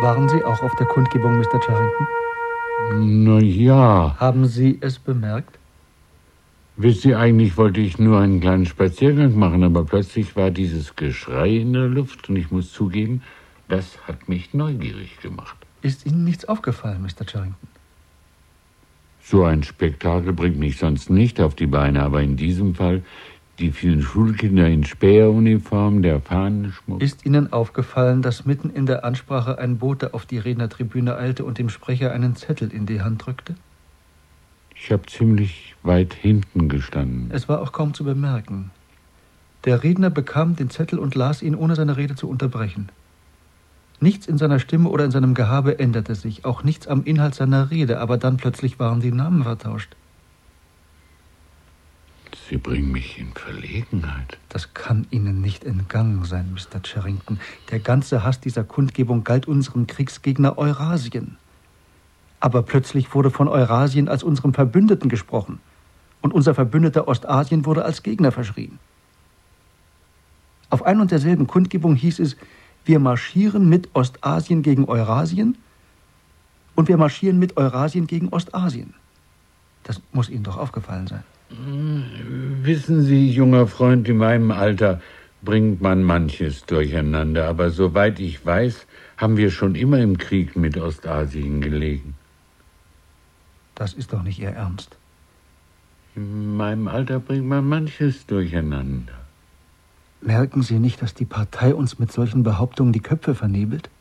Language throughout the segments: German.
Waren Sie auch auf der Kundgebung, Mr. Charrington? Na ja. Haben Sie es bemerkt? Wisst ihr, eigentlich wollte ich nur einen kleinen Spaziergang machen, aber plötzlich war dieses Geschrei in der Luft und ich muss zugeben, das hat mich neugierig gemacht. Ist Ihnen nichts aufgefallen, Mr. Charrington? So ein Spektakel bringt mich sonst nicht auf die Beine, aber in diesem Fall die vielen Schulkinder in Späheruniform, der Fahnenschmuck. Ist Ihnen aufgefallen, dass mitten in der Ansprache ein Bote auf die Rednertribüne eilte und dem Sprecher einen Zettel in die Hand drückte? Ich habe ziemlich weit hinten gestanden. Es war auch kaum zu bemerken. Der Redner bekam den Zettel und las ihn, ohne seine Rede zu unterbrechen. Nichts in seiner Stimme oder in seinem Gehabe änderte sich, auch nichts am Inhalt seiner Rede, aber dann plötzlich waren die Namen vertauscht. Sie bringen mich in Verlegenheit. Das kann Ihnen nicht entgangen sein, Mr. Charrington. Der ganze Hass dieser Kundgebung galt unserem Kriegsgegner Eurasien. Aber plötzlich wurde von Eurasien als unserem Verbündeten gesprochen. Und unser Verbündeter Ostasien wurde als Gegner verschrien. Auf ein und derselben Kundgebung hieß es, wir marschieren mit Ostasien gegen Eurasien und wir marschieren mit Eurasien gegen Ostasien. Das muss Ihnen doch aufgefallen sein. Wissen Sie, junger Freund, in meinem Alter bringt man manches durcheinander. Aber soweit ich weiß, haben wir schon immer im Krieg mit Ostasien gelegen. Das ist doch nicht Ihr Ernst. In meinem Alter bringt man manches durcheinander. Merken Sie nicht, dass die Partei uns mit solchen Behauptungen die Köpfe vernebelt?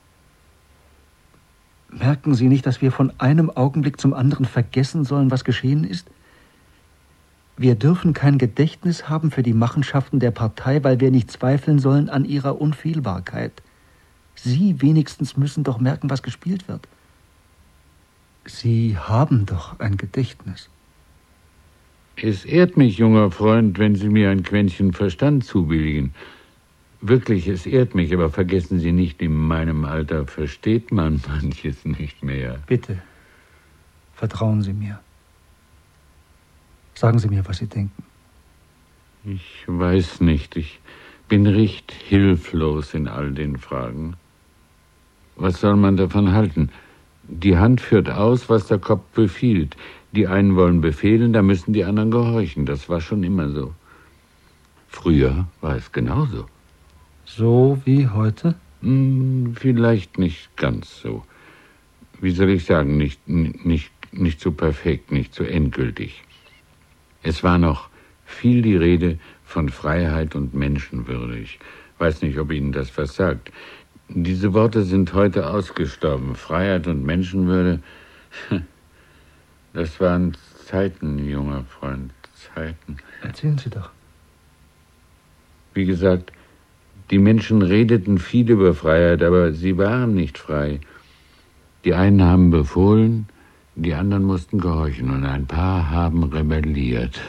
Merken Sie nicht, dass wir von einem Augenblick zum anderen vergessen sollen, was geschehen ist? Wir dürfen kein Gedächtnis haben für die Machenschaften der Partei, weil wir nicht zweifeln sollen an ihrer Unfehlbarkeit. Sie wenigstens müssen doch merken, was gespielt wird. Sie haben doch ein Gedächtnis. Es ehrt mich, junger Freund, wenn Sie mir ein Quäntchen Verstand zubilligen. Wirklich, es ehrt mich, aber vergessen Sie nicht, in meinem Alter versteht man manches nicht mehr. Bitte, vertrauen Sie mir. Sagen Sie mir, was Sie denken. Ich weiß nicht, ich bin recht hilflos in all den Fragen. Was soll man davon halten? Die Hand führt aus, was der Kopf befiehlt. Die einen wollen befehlen, da müssen die anderen gehorchen. Das war schon immer so. Früher war es genauso. So wie heute? Vielleicht nicht ganz so. Wie soll ich sagen, nicht so perfekt, nicht so endgültig. Es war noch viel die Rede von Freiheit und Menschenwürde. Ich weiß nicht, ob Ihnen das was sagt. Diese Worte sind heute ausgestorben. Freiheit und Menschenwürde, das waren Zeiten, junger Freund, Zeiten. Erzählen Sie doch. Wie gesagt, die Menschen redeten viel über Freiheit, aber sie waren nicht frei. Die einen haben befohlen, die anderen mussten gehorchen und ein paar haben rebelliert.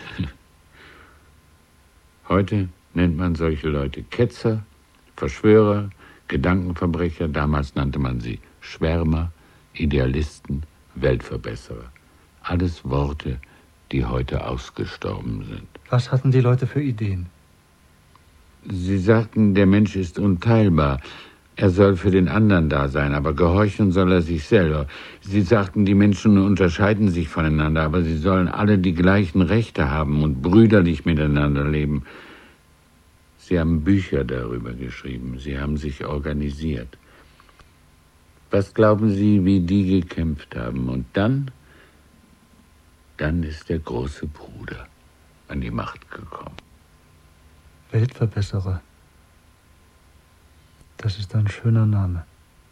Heute nennt man solche Leute Ketzer, Verschwörer, Gedankenverbrecher. Damals nannte man sie Schwärmer, Idealisten, Weltverbesserer. Alles Worte, die heute ausgestorben sind. Was hatten die Leute für Ideen? Sie sagten, der Mensch ist unteilbar. Er soll für den anderen da sein, aber gehorchen soll er sich selber. Sie sagten, die Menschen unterscheiden sich voneinander, aber sie sollen alle die gleichen Rechte haben und brüderlich miteinander leben. Sie haben Bücher darüber geschrieben. Sie haben sich organisiert. Was glauben Sie, wie die gekämpft haben? Und dann ist der große Bruder an die Macht gekommen. Weltverbesserer. Das ist ein schöner Name.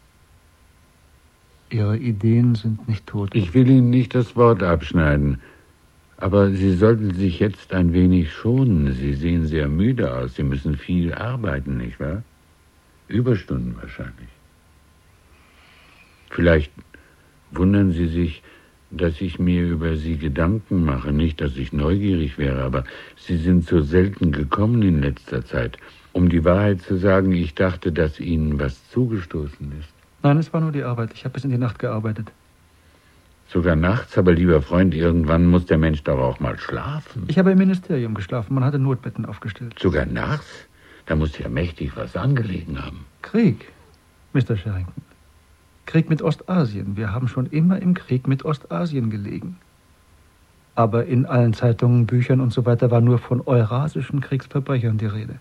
Ihre Ideen sind nicht tot. Ich will Ihnen nicht das Wort abschneiden, aber Sie sollten sich jetzt ein wenig schonen. Sie sehen sehr müde aus. Sie müssen viel arbeiten, nicht wahr? Überstunden wahrscheinlich. Vielleicht wundern Sie sich, dass ich mir über Sie Gedanken mache. Nicht, dass ich neugierig wäre, aber Sie sind so selten gekommen in letzter Zeit. Um die Wahrheit zu sagen, ich dachte, dass Ihnen was zugestoßen ist. Nein, es war nur die Arbeit. Ich habe bis in die Nacht gearbeitet. Sogar nachts, aber lieber Freund, irgendwann muss der Mensch doch auch mal schlafen. Ich habe im Ministerium geschlafen. Man hatte Notbetten aufgestellt. Sogar nachts? Da muss ja mächtig was angelegen haben. Krieg, Mr. Charrington. Krieg mit Ostasien. Wir haben schon immer im Krieg mit Ostasien gelegen. Aber in allen Zeitungen, Büchern und so weiter war nur von eurasischen Kriegsverbrechern die Rede.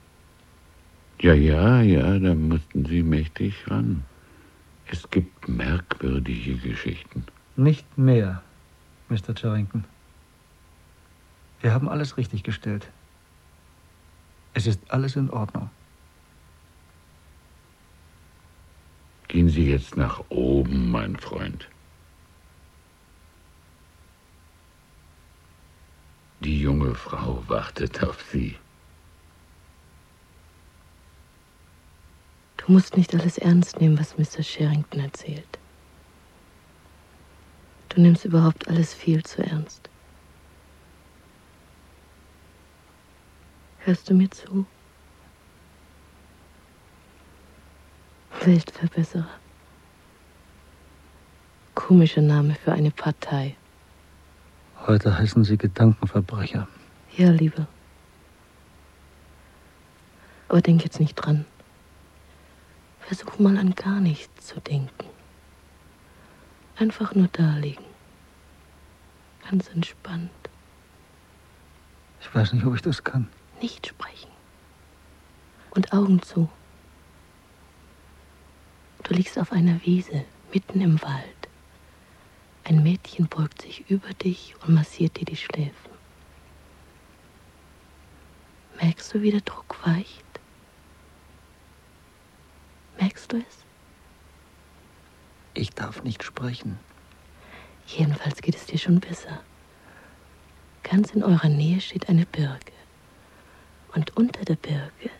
Ja, da mussten Sie mächtig ran. Es gibt merkwürdige Geschichten. Nicht mehr, Mr. Charrington. Wir haben alles richtig gestellt. Es ist alles in Ordnung. Gehen Sie jetzt nach oben, mein Freund. Die junge Frau wartet auf Sie. Du musst nicht alles ernst nehmen, was Mr. Charrington erzählt. Du nimmst überhaupt alles viel zu ernst. Hörst du mir zu? Weltverbesserer. Komischer Name für eine Partei. Heute heißen sie Gedankenverbrecher. Ja, Liebe. Aber denk jetzt nicht dran. Versuch mal an gar nichts zu denken. Einfach nur da liegen. Ganz entspannt. Ich weiß nicht, ob ich das kann. Nicht sprechen. Und Augen zu. Du liegst auf einer Wiese, mitten im Wald. Ein Mädchen beugt sich über dich und massiert dir die Schläfen. Merkst du, wie der Druck weicht? Merkst du es? Ich darf nicht sprechen. Jedenfalls geht es dir schon besser. Ganz in eurer Nähe steht eine Birke. Und unter der Birke...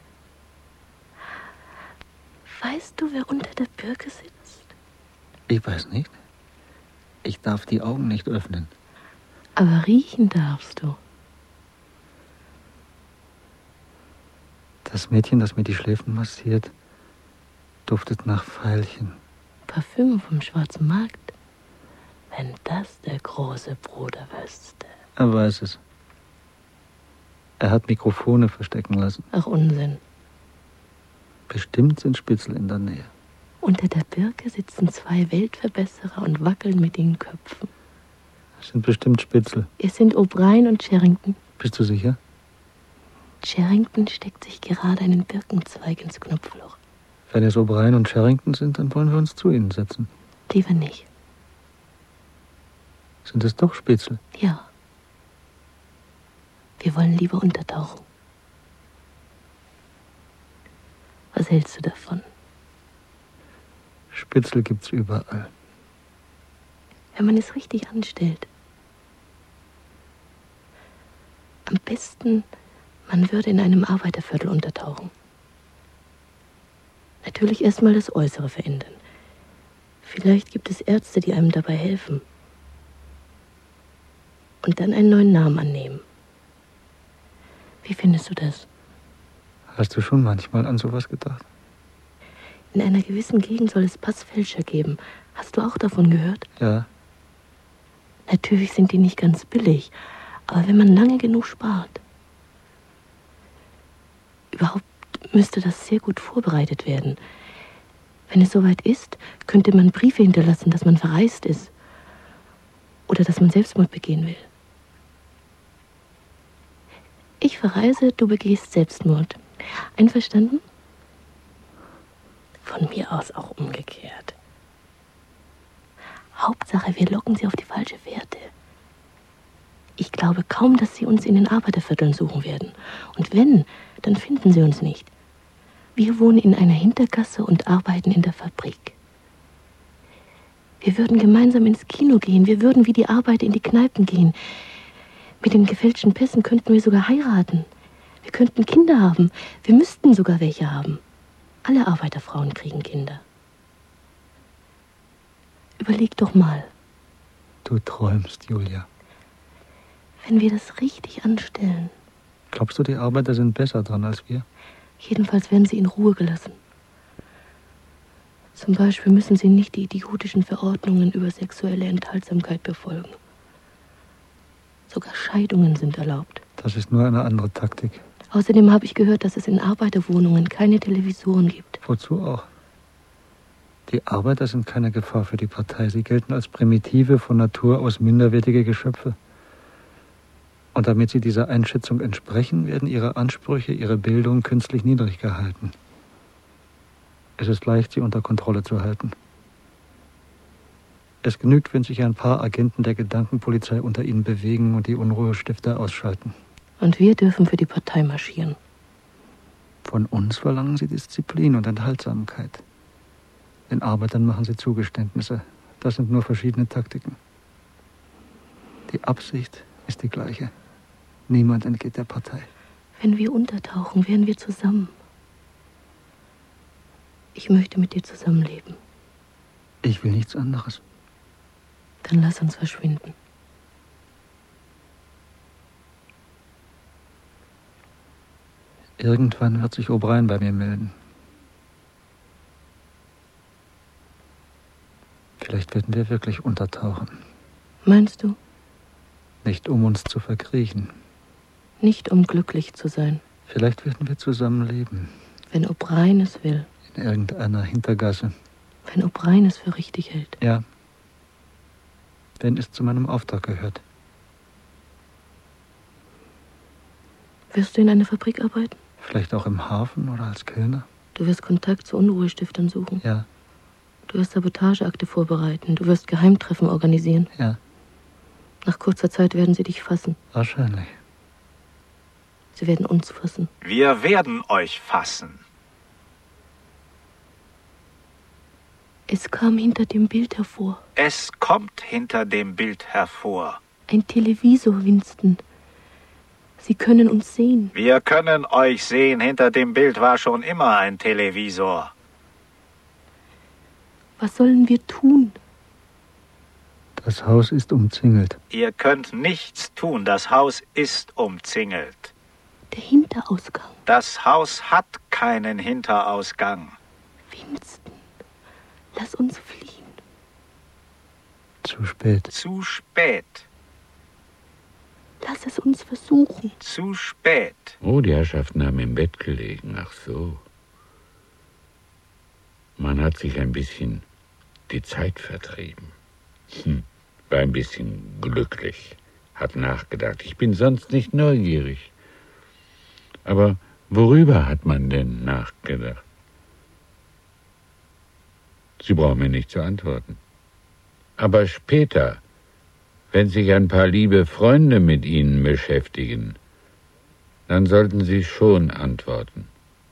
Weißt du, wer unter der Birke sitzt? Ich weiß nicht. Ich darf die Augen nicht öffnen. Aber riechen darfst du. Das Mädchen, das mir die Schläfen massiert, duftet nach Veilchen. Parfüm vom Schwarzen Markt. Wenn das der große Bruder wüsste. Er weiß es. Er hat Mikrofone verstecken lassen. Ach, Unsinn. Bestimmt sind Spitzel in der Nähe. Unter der Birke sitzen 2 Weltverbesserer und wackeln mit den Köpfen. Das sind bestimmt Spitzel. Es sind O'Brien und Charrington. Bist du sicher? Charrington steckt sich gerade einen Birkenzweig ins Knopfloch. Wenn es O'Brien und Charrington sind, dann wollen wir uns zu ihnen setzen. Lieber nicht. Sind es doch Spitzel? Ja. Wir wollen lieber untertauchen. Was hältst du davon? Spitzel gibt's überall. Wenn man es richtig anstellt. Am besten, man würde in einem Arbeiterviertel untertauchen. Natürlich erstmal das Äußere verändern. Vielleicht gibt es Ärzte, die einem dabei helfen. Und dann einen neuen Namen annehmen. Wie findest du das? Hast du schon manchmal an sowas gedacht? In einer gewissen Gegend soll es Passfälscher geben. Hast du auch davon gehört? Ja. Natürlich sind die nicht ganz billig, aber wenn man lange genug spart. Überhaupt müsste das sehr gut vorbereitet werden. Wenn es soweit ist, könnte man Briefe hinterlassen, dass man verreist ist. Oder dass man Selbstmord begehen will. Ich verreise, du begehst Selbstmord. Einverstanden? Von mir aus auch umgekehrt. Hauptsache, wir locken sie auf die falsche Fährte. Ich glaube kaum, dass sie uns in den Arbeitervierteln suchen werden. Und wenn, dann finden sie uns nicht. Wir wohnen in einer Hintergasse und arbeiten in der Fabrik. Wir würden gemeinsam ins Kino gehen. Wir würden wie die Arbeiter in die Kneipen gehen. Mit den gefälschten Pässen könnten wir sogar heiraten. Wir könnten Kinder haben. Wir müssten sogar welche haben. Alle Arbeiterfrauen kriegen Kinder. Überleg doch mal. Du träumst, Julia. Wenn wir das richtig anstellen. Glaubst du, die Arbeiter sind besser dran als wir? Jedenfalls werden sie in Ruhe gelassen. Zum Beispiel müssen sie nicht die idiotischen Verordnungen über sexuelle Enthaltsamkeit befolgen. Sogar Scheidungen sind erlaubt. Das ist nur eine andere Taktik. Außerdem habe ich gehört, dass es in Arbeiterwohnungen keine Televisoren gibt. Wozu auch? Die Arbeiter sind keine Gefahr für die Partei. Sie gelten als primitive, von Natur aus minderwertige Geschöpfe. Und damit sie dieser Einschätzung entsprechen, werden ihre Ansprüche, ihre Bildung künstlich niedrig gehalten. Es ist leicht, sie unter Kontrolle zu halten. Es genügt, wenn sich ein paar Agenten der Gedankenpolizei unter ihnen bewegen und die Unruhestifter ausschalten. Und wir dürfen für die Partei marschieren. Von uns verlangen sie Disziplin und Enthaltsamkeit. Den Arbeitern machen sie Zugeständnisse. Das sind nur verschiedene Taktiken. Die Absicht ist die gleiche. Niemand entgeht der Partei. Wenn wir untertauchen, wären wir zusammen. Ich möchte mit dir zusammenleben. Ich will nichts anderes. Dann lass uns verschwinden. Irgendwann wird sich O'Brien bei mir melden. Vielleicht werden wir wirklich untertauchen. Meinst du? Nicht um uns zu verkriechen. Nicht um glücklich zu sein. Vielleicht werden wir zusammen leben. Wenn O'Brien es will. In irgendeiner Hintergasse. Wenn O'Brien es für richtig hält. Ja. Wenn es zu meinem Auftrag gehört. Wirst du in einer Fabrik arbeiten? Vielleicht auch im Hafen oder als Kellner? Du wirst Kontakt zu Unruhestiftern suchen? Ja. Du wirst Sabotageakte vorbereiten. Du wirst Geheimtreffen organisieren? Ja. Nach kurzer Zeit werden sie dich fassen. Wahrscheinlich. Sie werden uns fassen. Wir werden euch fassen. Es kam hinter dem Bild hervor. Es kommt hinter dem Bild hervor. Ein Televisor, Winston. Sie können uns sehen. Wir können euch sehen. Hinter dem Bild war schon immer ein Televisor. Was sollen wir tun? Das Haus ist umzingelt. Ihr könnt nichts tun. Das Haus ist umzingelt. Der Hinterausgang. Das Haus hat keinen Hinterausgang. Winston, lass uns fliehen. Zu spät. Zu spät. Lass es uns versuchen. Zu spät. Oh, die Herrschaften haben im Bett gelegen. Ach so. Man hat sich ein bisschen die Zeit vertrieben. War ein bisschen glücklich. Hat nachgedacht. Ich bin sonst nicht neugierig. Aber worüber hat man denn nachgedacht? Sie brauchen mir nicht zu antworten. Aber später, wenn sich ein paar liebe Freunde mit Ihnen beschäftigen, dann sollten Sie schon antworten.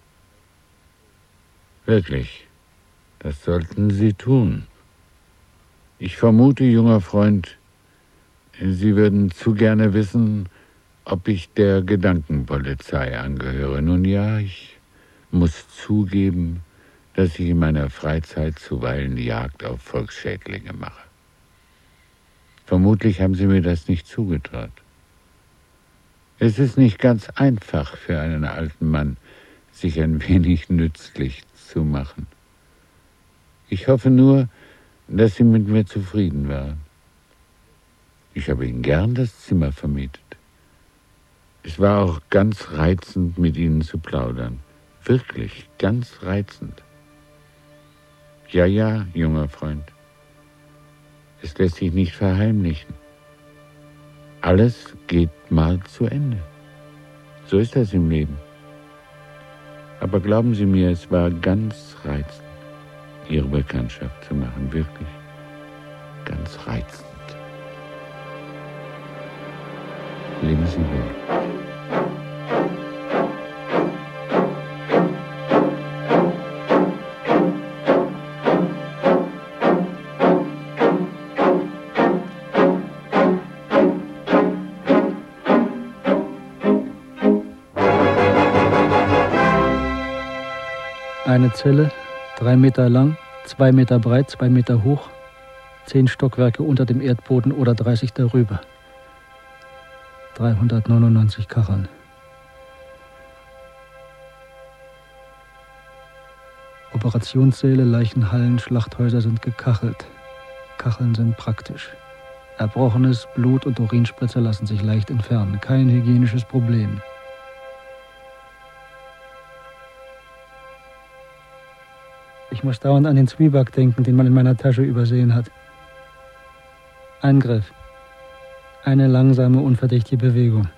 Wirklich, das sollten Sie tun. Ich vermute, junger Freund, Sie würden zu gerne wissen, ob ich der Gedankenpolizei angehöre. Nun ja, ich muss zugeben, dass ich in meiner Freizeit zuweilen die Jagd auf Volksschädlinge mache. Vermutlich haben Sie mir das nicht zugetraut. Es ist nicht ganz einfach für einen alten Mann, sich ein wenig nützlich zu machen. Ich hoffe nur, dass Sie mit mir zufrieden waren. Ich habe Ihnen gern das Zimmer vermietet. Es war auch ganz reizend, mit Ihnen zu plaudern. Wirklich ganz reizend. Ja, ja, junger Freund. Es lässt sich nicht verheimlichen. Alles geht mal zu Ende. So ist das im Leben. Aber glauben Sie mir, es war ganz reizend, Ihre Bekanntschaft zu machen. Wirklich ganz reizend. Leben Sie wohl. Eine Zelle, 3 Meter lang, 2 Meter breit, 2 Meter hoch, 10 Stockwerke unter dem Erdboden oder 30 darüber. 399 Kacheln. Operationssäle, Leichenhallen, Schlachthäuser sind gekachelt. Kacheln sind praktisch. Erbrochenes Blut und Urinspritzer lassen sich leicht entfernen. Kein hygienisches Problem. Ich muss dauernd an den Zwieback denken, den man in meiner Tasche übersehen hat. Angriff. Eine langsame, unverdächtige Bewegung.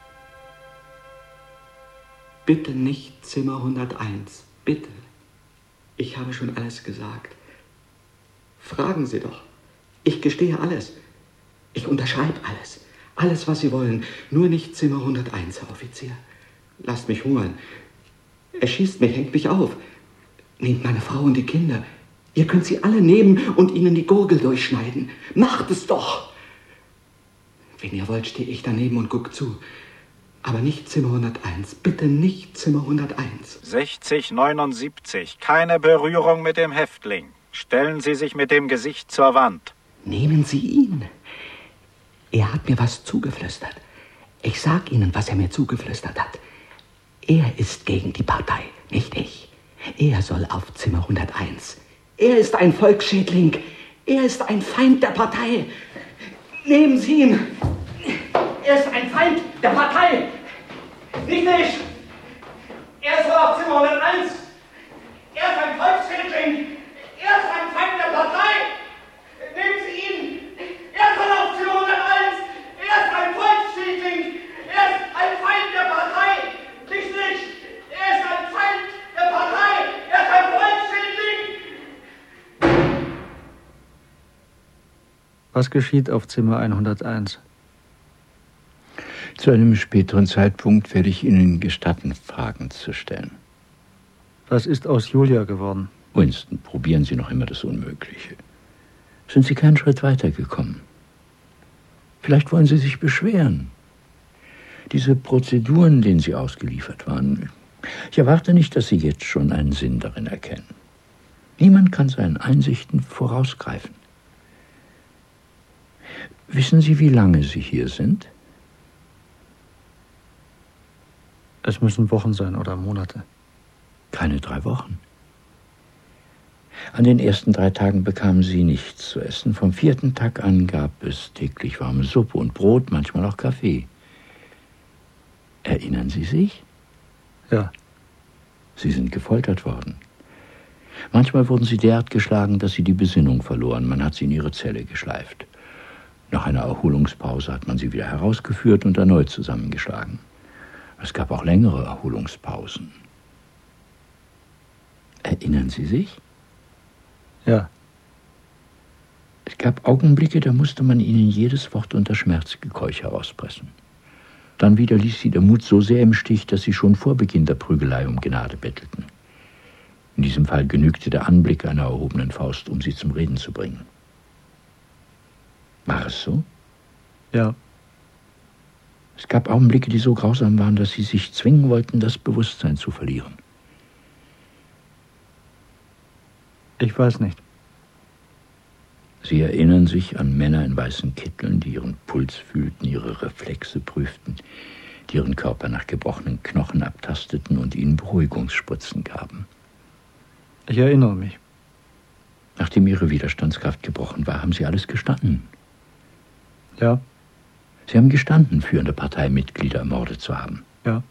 Bitte nicht Zimmer 101. Bitte. Ich habe schon alles gesagt. Fragen Sie doch. Ich gestehe alles. Ich unterschreibe alles. Alles, was Sie wollen. Nur nicht Zimmer 101, Herr Offizier. Lasst mich hungern. Er schießt mich, hängt mich auf. Nehmt meine Frau und die Kinder. Ihr könnt sie alle nehmen und ihnen die Gurgel durchschneiden. Macht es doch! Wenn ihr wollt, stehe ich daneben und guck zu. Aber nicht Zimmer 101. Bitte nicht Zimmer 101. 6079. Keine Berührung mit dem Häftling. Stellen Sie sich mit dem Gesicht zur Wand. Nehmen Sie ihn. Er hat mir was zugeflüstert. Ich sag Ihnen, was er mir zugeflüstert hat. Er ist gegen die Partei, nicht ich. Er soll auf Zimmer 101. Er ist ein Volksschädling. Er ist ein Feind der Partei. Nehmen Sie ihn. Er ist ein Feind der Partei. Nicht ich. Er soll auf Zimmer 101. Er ist ein Volksschädling. Er ist ein Feind der Partei. Nehmen Sie ihn. Er soll auf Zimmer 101. Er ist ein Volksschädling. Er ist ein Feind der Partei. Nicht ich. Er ist ein Feind der Partei. Er ist ein Volksschädling. Was geschieht auf Zimmer 101? Zu einem späteren Zeitpunkt werde ich Ihnen gestatten, Fragen zu stellen. Was ist aus Julia geworden? Winston, probieren Sie noch immer das Unmögliche. Sind Sie keinen Schritt weitergekommen? Vielleicht wollen Sie sich beschweren. Diese Prozeduren, denen Sie ausgeliefert waren, ich erwarte nicht, dass Sie jetzt schon einen Sinn darin erkennen. Niemand kann seinen Einsichten vorausgreifen. Wissen Sie, wie lange Sie hier sind? Es müssen Wochen sein oder Monate. Keine 3 Wochen. An den ersten 3 Tagen bekamen Sie nichts zu essen. Vom 4. Tag an gab es täglich warme Suppe und Brot, manchmal auch Kaffee. Erinnern Sie sich? Ja. Sie sind gefoltert worden. Manchmal wurden Sie derart geschlagen, dass Sie die Besinnung verloren. Man hat Sie in Ihre Zelle geschleift. Nach einer Erholungspause hat man Sie wieder herausgeführt und erneut zusammengeschlagen. Es gab auch längere Erholungspausen. Erinnern Sie sich? Ja. Es gab Augenblicke, da musste man Ihnen jedes Wort unter Schmerzgekeuch herauspressen. Dann wieder ließ Sie der Mut so sehr im Stich, dass Sie schon vor Beginn der Prügelei um Gnade bettelten. In diesem Fall genügte der Anblick einer erhobenen Faust, um Sie zum Reden zu bringen. War es so? Ja. Es gab Augenblicke, die so grausam waren, dass Sie sich zwingen wollten, das Bewusstsein zu verlieren. Ich weiß nicht. Sie erinnern sich an Männer in weißen Kitteln, die ihren Puls fühlten, ihre Reflexe prüften, die ihren Körper nach gebrochenen Knochen abtasteten und ihnen Beruhigungsspritzen gaben. Ich erinnere mich. Nachdem Ihre Widerstandskraft gebrochen war, haben Sie alles gestanden. Ja. Sie haben gestanden, führende Parteimitglieder ermordet zu haben. Ja.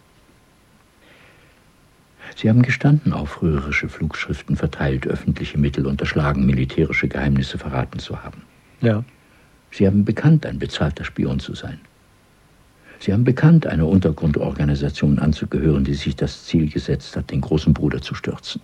Sie haben gestanden, aufrührerische Flugschriften verteilt, öffentliche Mittel unterschlagen, militärische Geheimnisse verraten zu haben. Ja. Sie haben bekannt, ein bezahlter Spion zu sein. Sie haben bekannt, einer Untergrundorganisation anzugehören, die sich das Ziel gesetzt hat, den großen Bruder zu stürzen.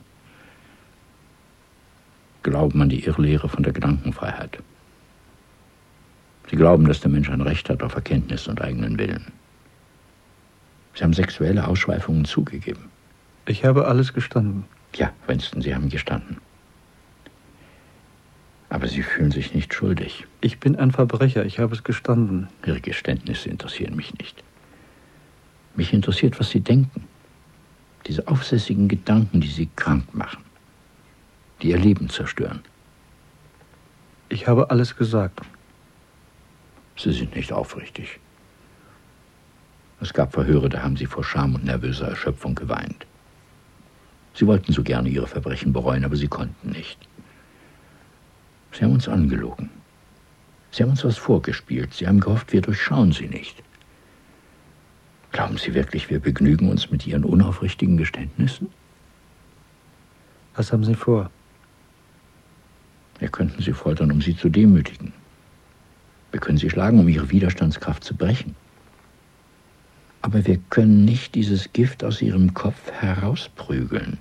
Glauben an die Irrlehre von der Gedankenfreiheit. Sie glauben, dass der Mensch ein Recht hat auf Erkenntnis und eigenen Willen. Sie haben sexuelle Ausschweifungen zugegeben. Ich habe alles gestanden. Ja, Winston, Sie haben gestanden. Aber Sie fühlen sich nicht schuldig. Ich bin ein Verbrecher, ich habe es gestanden. Ihre Geständnisse interessieren mich nicht. Mich interessiert, was Sie denken. Diese aufsässigen Gedanken, die Sie krank machen, die Ihr Leben zerstören. Ich habe alles gesagt. Sie sind nicht aufrichtig. Es gab Verhöre, da haben Sie vor Scham und nervöser Erschöpfung geweint. Sie wollten so gerne Ihre Verbrechen bereuen, aber Sie konnten nicht. Sie haben uns angelogen. Sie haben uns was vorgespielt. Sie haben gehofft, wir durchschauen Sie nicht. Glauben Sie wirklich, wir begnügen uns mit Ihren unaufrichtigen Geständnissen? Was haben Sie vor? Wir könnten sie foltern, um sie zu demütigen. Wir können sie schlagen, um ihre Widerstandskraft zu brechen. Aber wir können nicht dieses Gift aus ihrem Kopf herausprügeln.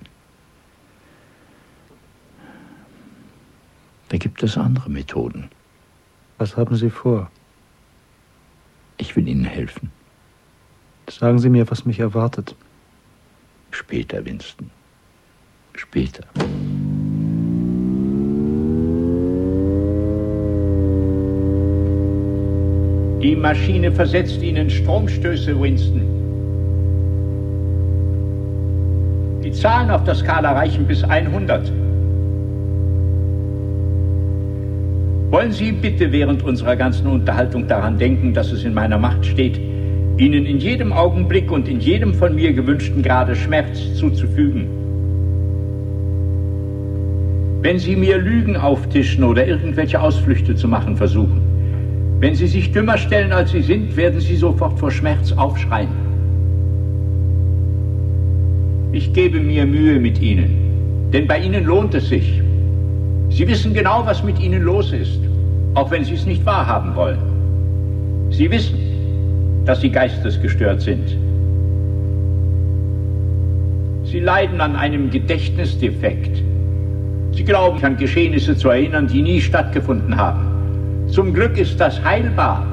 Da gibt es andere Methoden. Was haben Sie vor? Ich will Ihnen helfen. Sagen Sie mir, was mich erwartet. Später, Winston. Später. Die Maschine versetzt Ihnen Stromstöße, Winston. Die Zahlen auf der Skala reichen bis 100. Wollen Sie bitte während unserer ganzen Unterhaltung daran denken, dass es in meiner Macht steht, Ihnen in jedem Augenblick und in jedem von mir gewünschten Grade Schmerz zuzufügen? Wenn Sie mir Lügen auftischen oder irgendwelche Ausflüchte zu machen versuchen, wenn Sie sich dümmer stellen, als Sie sind, werden Sie sofort vor Schmerz aufschreien. Ich gebe mir Mühe mit Ihnen, denn bei Ihnen lohnt es sich. Sie wissen genau, was mit Ihnen los ist, auch wenn Sie es nicht wahrhaben wollen. Sie wissen, dass Sie geistesgestört sind. Sie leiden an einem Gedächtnisdefekt. Sie glauben, sich an Geschehnisse zu erinnern, die nie stattgefunden haben. Zum Glück ist das heilbar.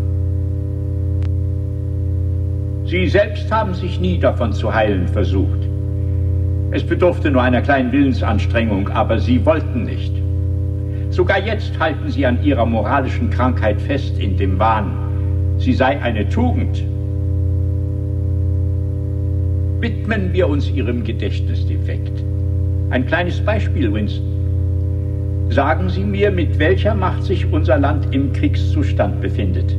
Sie selbst haben sich nie davon zu heilen versucht. Es bedurfte nur einer kleinen Willensanstrengung, aber Sie wollten nicht. Sogar jetzt halten Sie an Ihrer moralischen Krankheit fest in dem Wahn, sie sei eine Tugend. Widmen wir uns Ihrem Gedächtnisdefekt. Ein kleines Beispiel, Winston. Sagen Sie mir, mit welcher Macht sich unser Land im Kriegszustand befindet.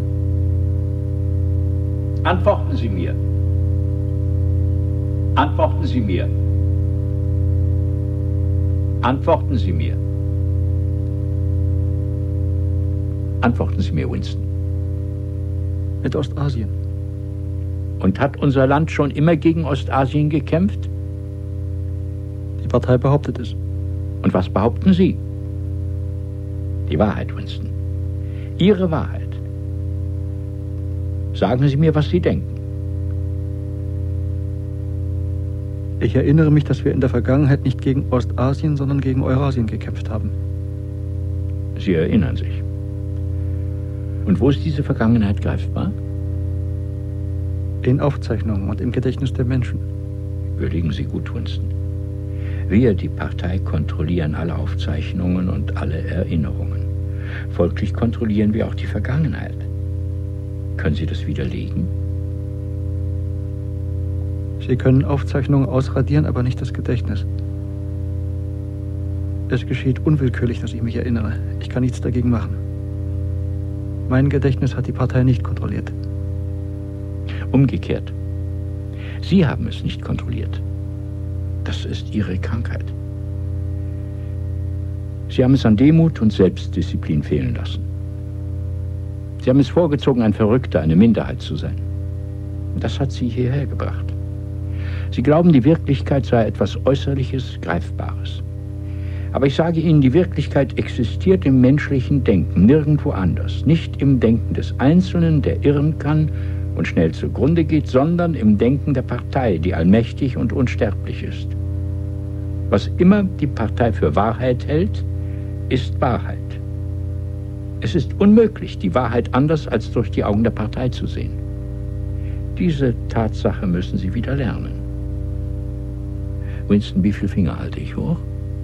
Antworten Sie mir. Antworten Sie mir. Antworten Sie mir. Antworten Sie mir, Winston. Mit Ostasien. Und hat unser Land schon immer gegen Ostasien gekämpft? Die Partei behauptet es. Und was behaupten Sie? Die Wahrheit, Winston. Ihre Wahrheit. Sagen Sie mir, was Sie denken. Ich erinnere mich, dass wir in der Vergangenheit nicht gegen Ostasien, sondern gegen Eurasien gekämpft haben. Sie erinnern sich. Und wo ist diese Vergangenheit greifbar? In Aufzeichnungen und im Gedächtnis der Menschen. Überlegen Sie gut, Winston. Wir, die Partei, kontrollieren alle Aufzeichnungen und alle Erinnerungen. Folglich kontrollieren wir auch die Vergangenheit. Können Sie das widerlegen? Sie können Aufzeichnungen ausradieren, aber nicht das Gedächtnis. Es geschieht unwillkürlich, dass ich mich erinnere. Ich kann nichts dagegen machen. Mein Gedächtnis hat die Partei nicht kontrolliert. Umgekehrt. Sie haben es nicht kontrolliert. Das ist Ihre Krankheit. Sie haben es an Demut und Selbstdisziplin fehlen lassen. Sie haben es vorgezogen, ein Verrückter, eine Minderheit zu sein. Und das hat Sie hierher gebracht. Sie glauben, die Wirklichkeit sei etwas Äußerliches, Greifbares. Aber ich sage Ihnen, die Wirklichkeit existiert im menschlichen Denken, nirgendwo anders. Nicht im Denken des Einzelnen, der irren kann und schnell zugrunde geht, sondern im Denken der Partei, die allmächtig und unsterblich ist. Was immer die Partei für Wahrheit hält, ist Wahrheit. Es ist unmöglich, die Wahrheit anders als durch die Augen der Partei zu sehen. Diese Tatsache müssen Sie wieder lernen. Winston, wie viele Finger halte ich hoch?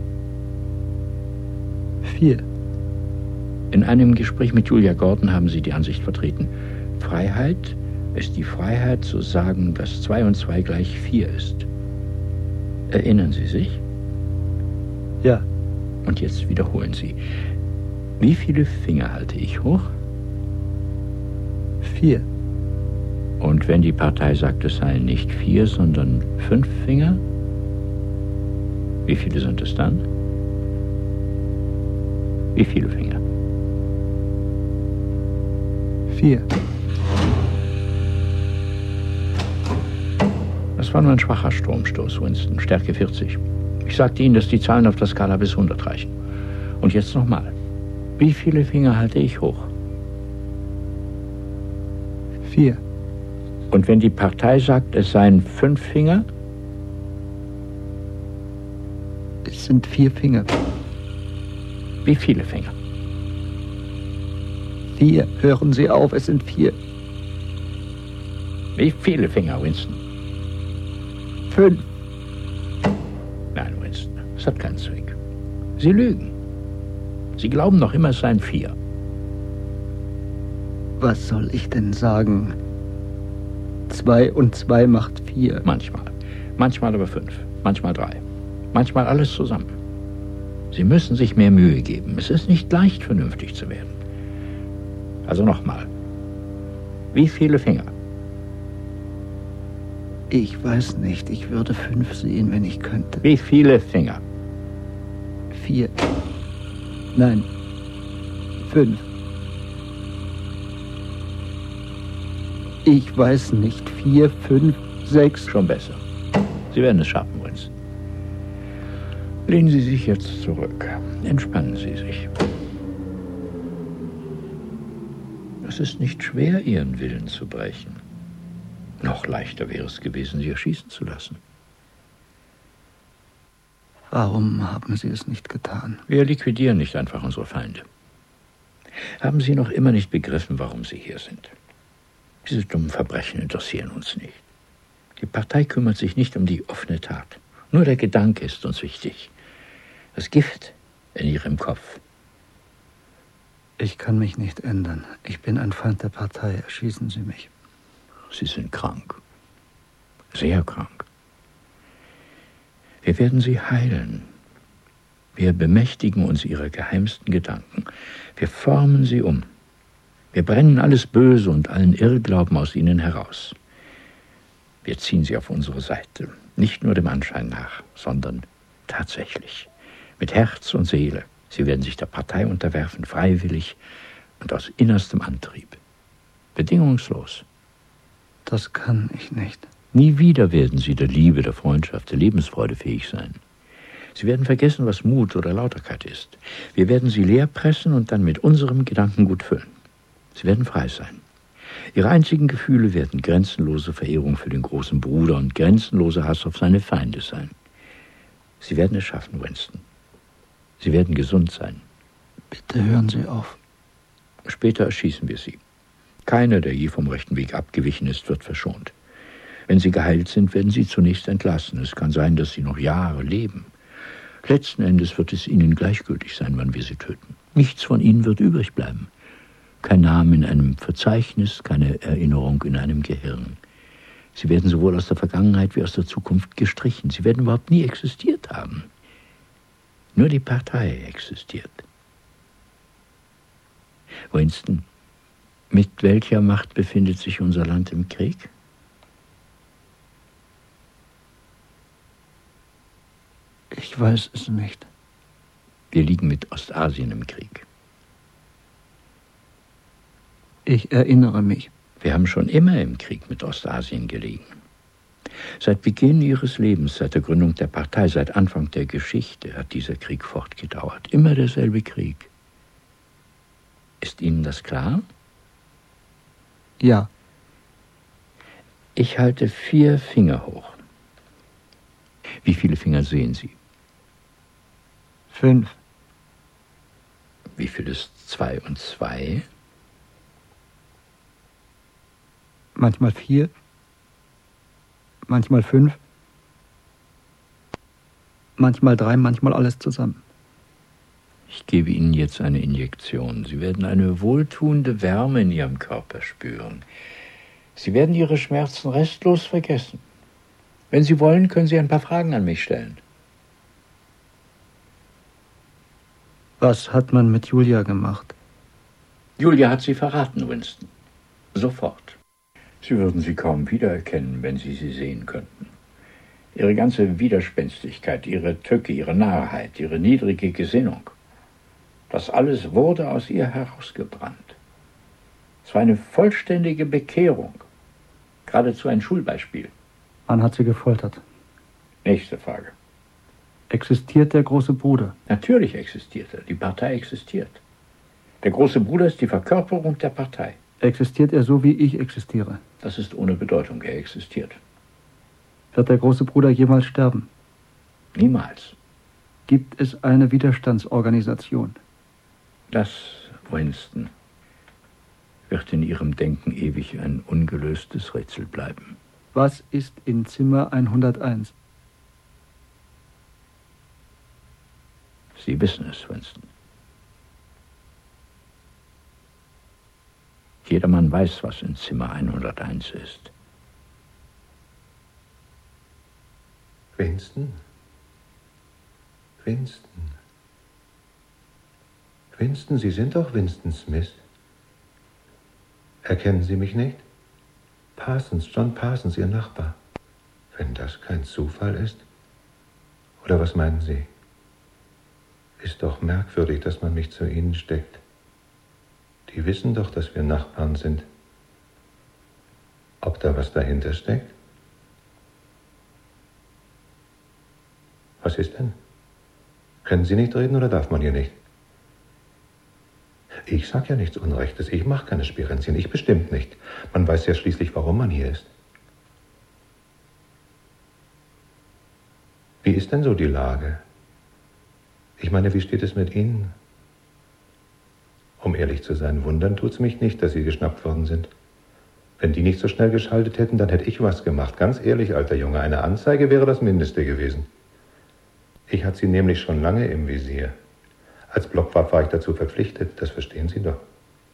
4. In einem Gespräch mit Julia Gordon haben Sie die Ansicht vertreten, Freiheit ist die Freiheit zu sagen, dass 2 und 2 gleich 4 ist. Erinnern Sie sich? Ja. Und jetzt wiederholen Sie. Wie viele Finger halte ich hoch? 4. Und wenn die Partei sagt, es seien nicht 4, sondern 5 Finger? Wie viele sind es dann? Wie viele Finger? 4. Das war nur ein schwacher Stromstoß, Winston. Stärke 40. Ich sagte Ihnen, dass die Zahlen auf der Skala bis 100 reichen. Und jetzt nochmal. Wie viele Finger halte ich hoch? 4. Und wenn die Partei sagt, es seien 5 Finger? Es sind 4 Finger. Wie viele Finger? 4. Hören Sie auf, es sind 4. Wie viele Finger, Winston? 5. Nein, Winston, es hat keinen Zweck. Sie lügen. Sie glauben noch immer, es seien 4. Was soll ich denn sagen? 2 und 2 macht 4. Manchmal. Manchmal aber 5. Manchmal 3. Manchmal alles zusammen. Sie müssen sich mehr Mühe geben. Es ist nicht leicht, vernünftig zu werden. Also nochmal. Wie viele Finger? Ich weiß nicht. Ich würde 5 sehen, wenn ich könnte. Wie viele Finger? 4. Nein. 5. Ich weiß nicht. 4, 5, 6. Schon besser. Sie werden es schaffen, Winston. Lehnen Sie sich jetzt zurück. Entspannen Sie sich. Es ist nicht schwer, Ihren Willen zu brechen. Noch leichter wäre es gewesen, Sie erschießen zu lassen. Warum haben Sie es nicht getan? Wir liquidieren nicht einfach unsere Feinde. Haben Sie noch immer nicht begriffen, warum Sie hier sind? Diese dummen Verbrechen interessieren uns nicht. Die Partei kümmert sich nicht um die offene Tat. Nur der Gedanke ist uns wichtig. Das Gift in Ihrem Kopf. Ich kann mich nicht ändern. Ich bin ein Feind der Partei. Erschießen Sie mich. Sie sind krank. Sehr krank. Wir werden Sie heilen. Wir bemächtigen uns Ihrer geheimsten Gedanken. Wir formen sie um. Wir brennen alles Böse und allen Irrglauben aus Ihnen heraus. Wir ziehen Sie auf unsere Seite. Nicht nur dem Anschein nach, sondern tatsächlich. Mit Herz und Seele. Sie werden sich der Partei unterwerfen, freiwillig und aus innerstem Antrieb. Bedingungslos. Das kann ich nicht. Nie wieder werden Sie der Liebe, der Freundschaft, der Lebensfreude fähig sein. Sie werden vergessen, was Mut oder Lauterkeit ist. Wir werden Sie leer pressen und dann mit unserem Gedankengut füllen. Sie werden frei sein. Ihre einzigen Gefühle werden grenzenlose Verehrung für den großen Bruder und grenzenloser Hass auf seine Feinde sein. Sie werden es schaffen, Winston. Sie werden gesund sein. Bitte hören Sie auf. Später erschießen wir Sie. Keiner, der je vom rechten Weg abgewichen ist, wird verschont. Wenn Sie geheilt sind, werden Sie zunächst entlassen. Es kann sein, dass Sie noch Jahre leben. Letzten Endes wird es Ihnen gleichgültig sein, wann wir Sie töten. Nichts von Ihnen wird übrig bleiben. Kein Name in einem Verzeichnis, keine Erinnerung in einem Gehirn. Sie werden sowohl aus der Vergangenheit wie aus der Zukunft gestrichen. Sie werden überhaupt nie existiert haben. Nur die Partei existiert. Winston, mit welcher Macht befindet sich unser Land im Krieg? Ich weiß es nicht. Wir liegen mit Ostasien im Krieg. Ich erinnere mich. Wir haben schon immer im Krieg mit Ostasien gelegen. Seit Beginn Ihres Lebens, seit der Gründung der Partei, seit Anfang der Geschichte hat dieser Krieg fortgedauert. Immer derselbe Krieg. Ist Ihnen das klar? Ja. Ich halte 4 Finger hoch. Wie viele Finger sehen Sie? 5. Wie viel ist 2 und 2? Manchmal 4. Manchmal 5. Manchmal 3, manchmal alles zusammen. Ich gebe Ihnen jetzt eine Injektion. Sie werden eine wohltuende Wärme in Ihrem Körper spüren. Sie werden Ihre Schmerzen restlos vergessen. Wenn Sie wollen, können Sie ein paar Fragen an mich stellen. Was hat man mit Julia gemacht? Julia hat Sie verraten, Winston. Sofort. Sie würden sie kaum wiedererkennen, wenn Sie sie sehen könnten. Ihre ganze Widerspenstigkeit, Ihre Tücke, Ihre Narrheit, Ihre niedrige Gesinnung, das alles wurde aus ihr herausgebrannt. Es war eine vollständige Bekehrung, geradezu ein Schulbeispiel. Man hat sie gefoltert. Nächste Frage. Existiert der große Bruder? Natürlich existiert er. Die Partei existiert. Der große Bruder ist die Verkörperung der Partei. Existiert er so, wie ich existiere? Das ist ohne Bedeutung. Er existiert. Wird der große Bruder jemals sterben? Niemals. Gibt es eine Widerstandsorganisation? Das, Winston, wird in Ihrem Denken ewig ein ungelöstes Rätsel bleiben. Was ist in Zimmer 101? Sie wissen es, Winston. Jedermann weiß, was in Zimmer 101 ist. Winston? Winston? Winston, Sie sind doch Winston Smith. Erkennen Sie mich nicht? Parsons, John Parsons, Ihr Nachbar. Wenn das kein Zufall ist? Oder was meinen Sie? Ist doch merkwürdig, dass man mich zu Ihnen steckt. Die wissen doch, dass wir Nachbarn sind. Ob da was dahinter steckt? Was ist denn? Können Sie nicht reden oder darf man hier nicht? Ich sag ja nichts Unrechtes. Ich mache keine Spirenzchen. Ich bestimmt nicht. Man weiß ja schließlich, warum man hier ist. Wie ist denn so die Lage? Ich meine, wie steht es mit Ihnen? Um ehrlich zu sein, wundern tut's mich nicht, dass Sie geschnappt worden sind. Wenn die nicht so schnell geschaltet hätten, dann hätte ich was gemacht. Ganz ehrlich, alter Junge, eine Anzeige wäre das Mindeste gewesen. Ich hatte Sie nämlich schon lange im Visier. Als Blockwart war ich dazu verpflichtet, das verstehen Sie doch.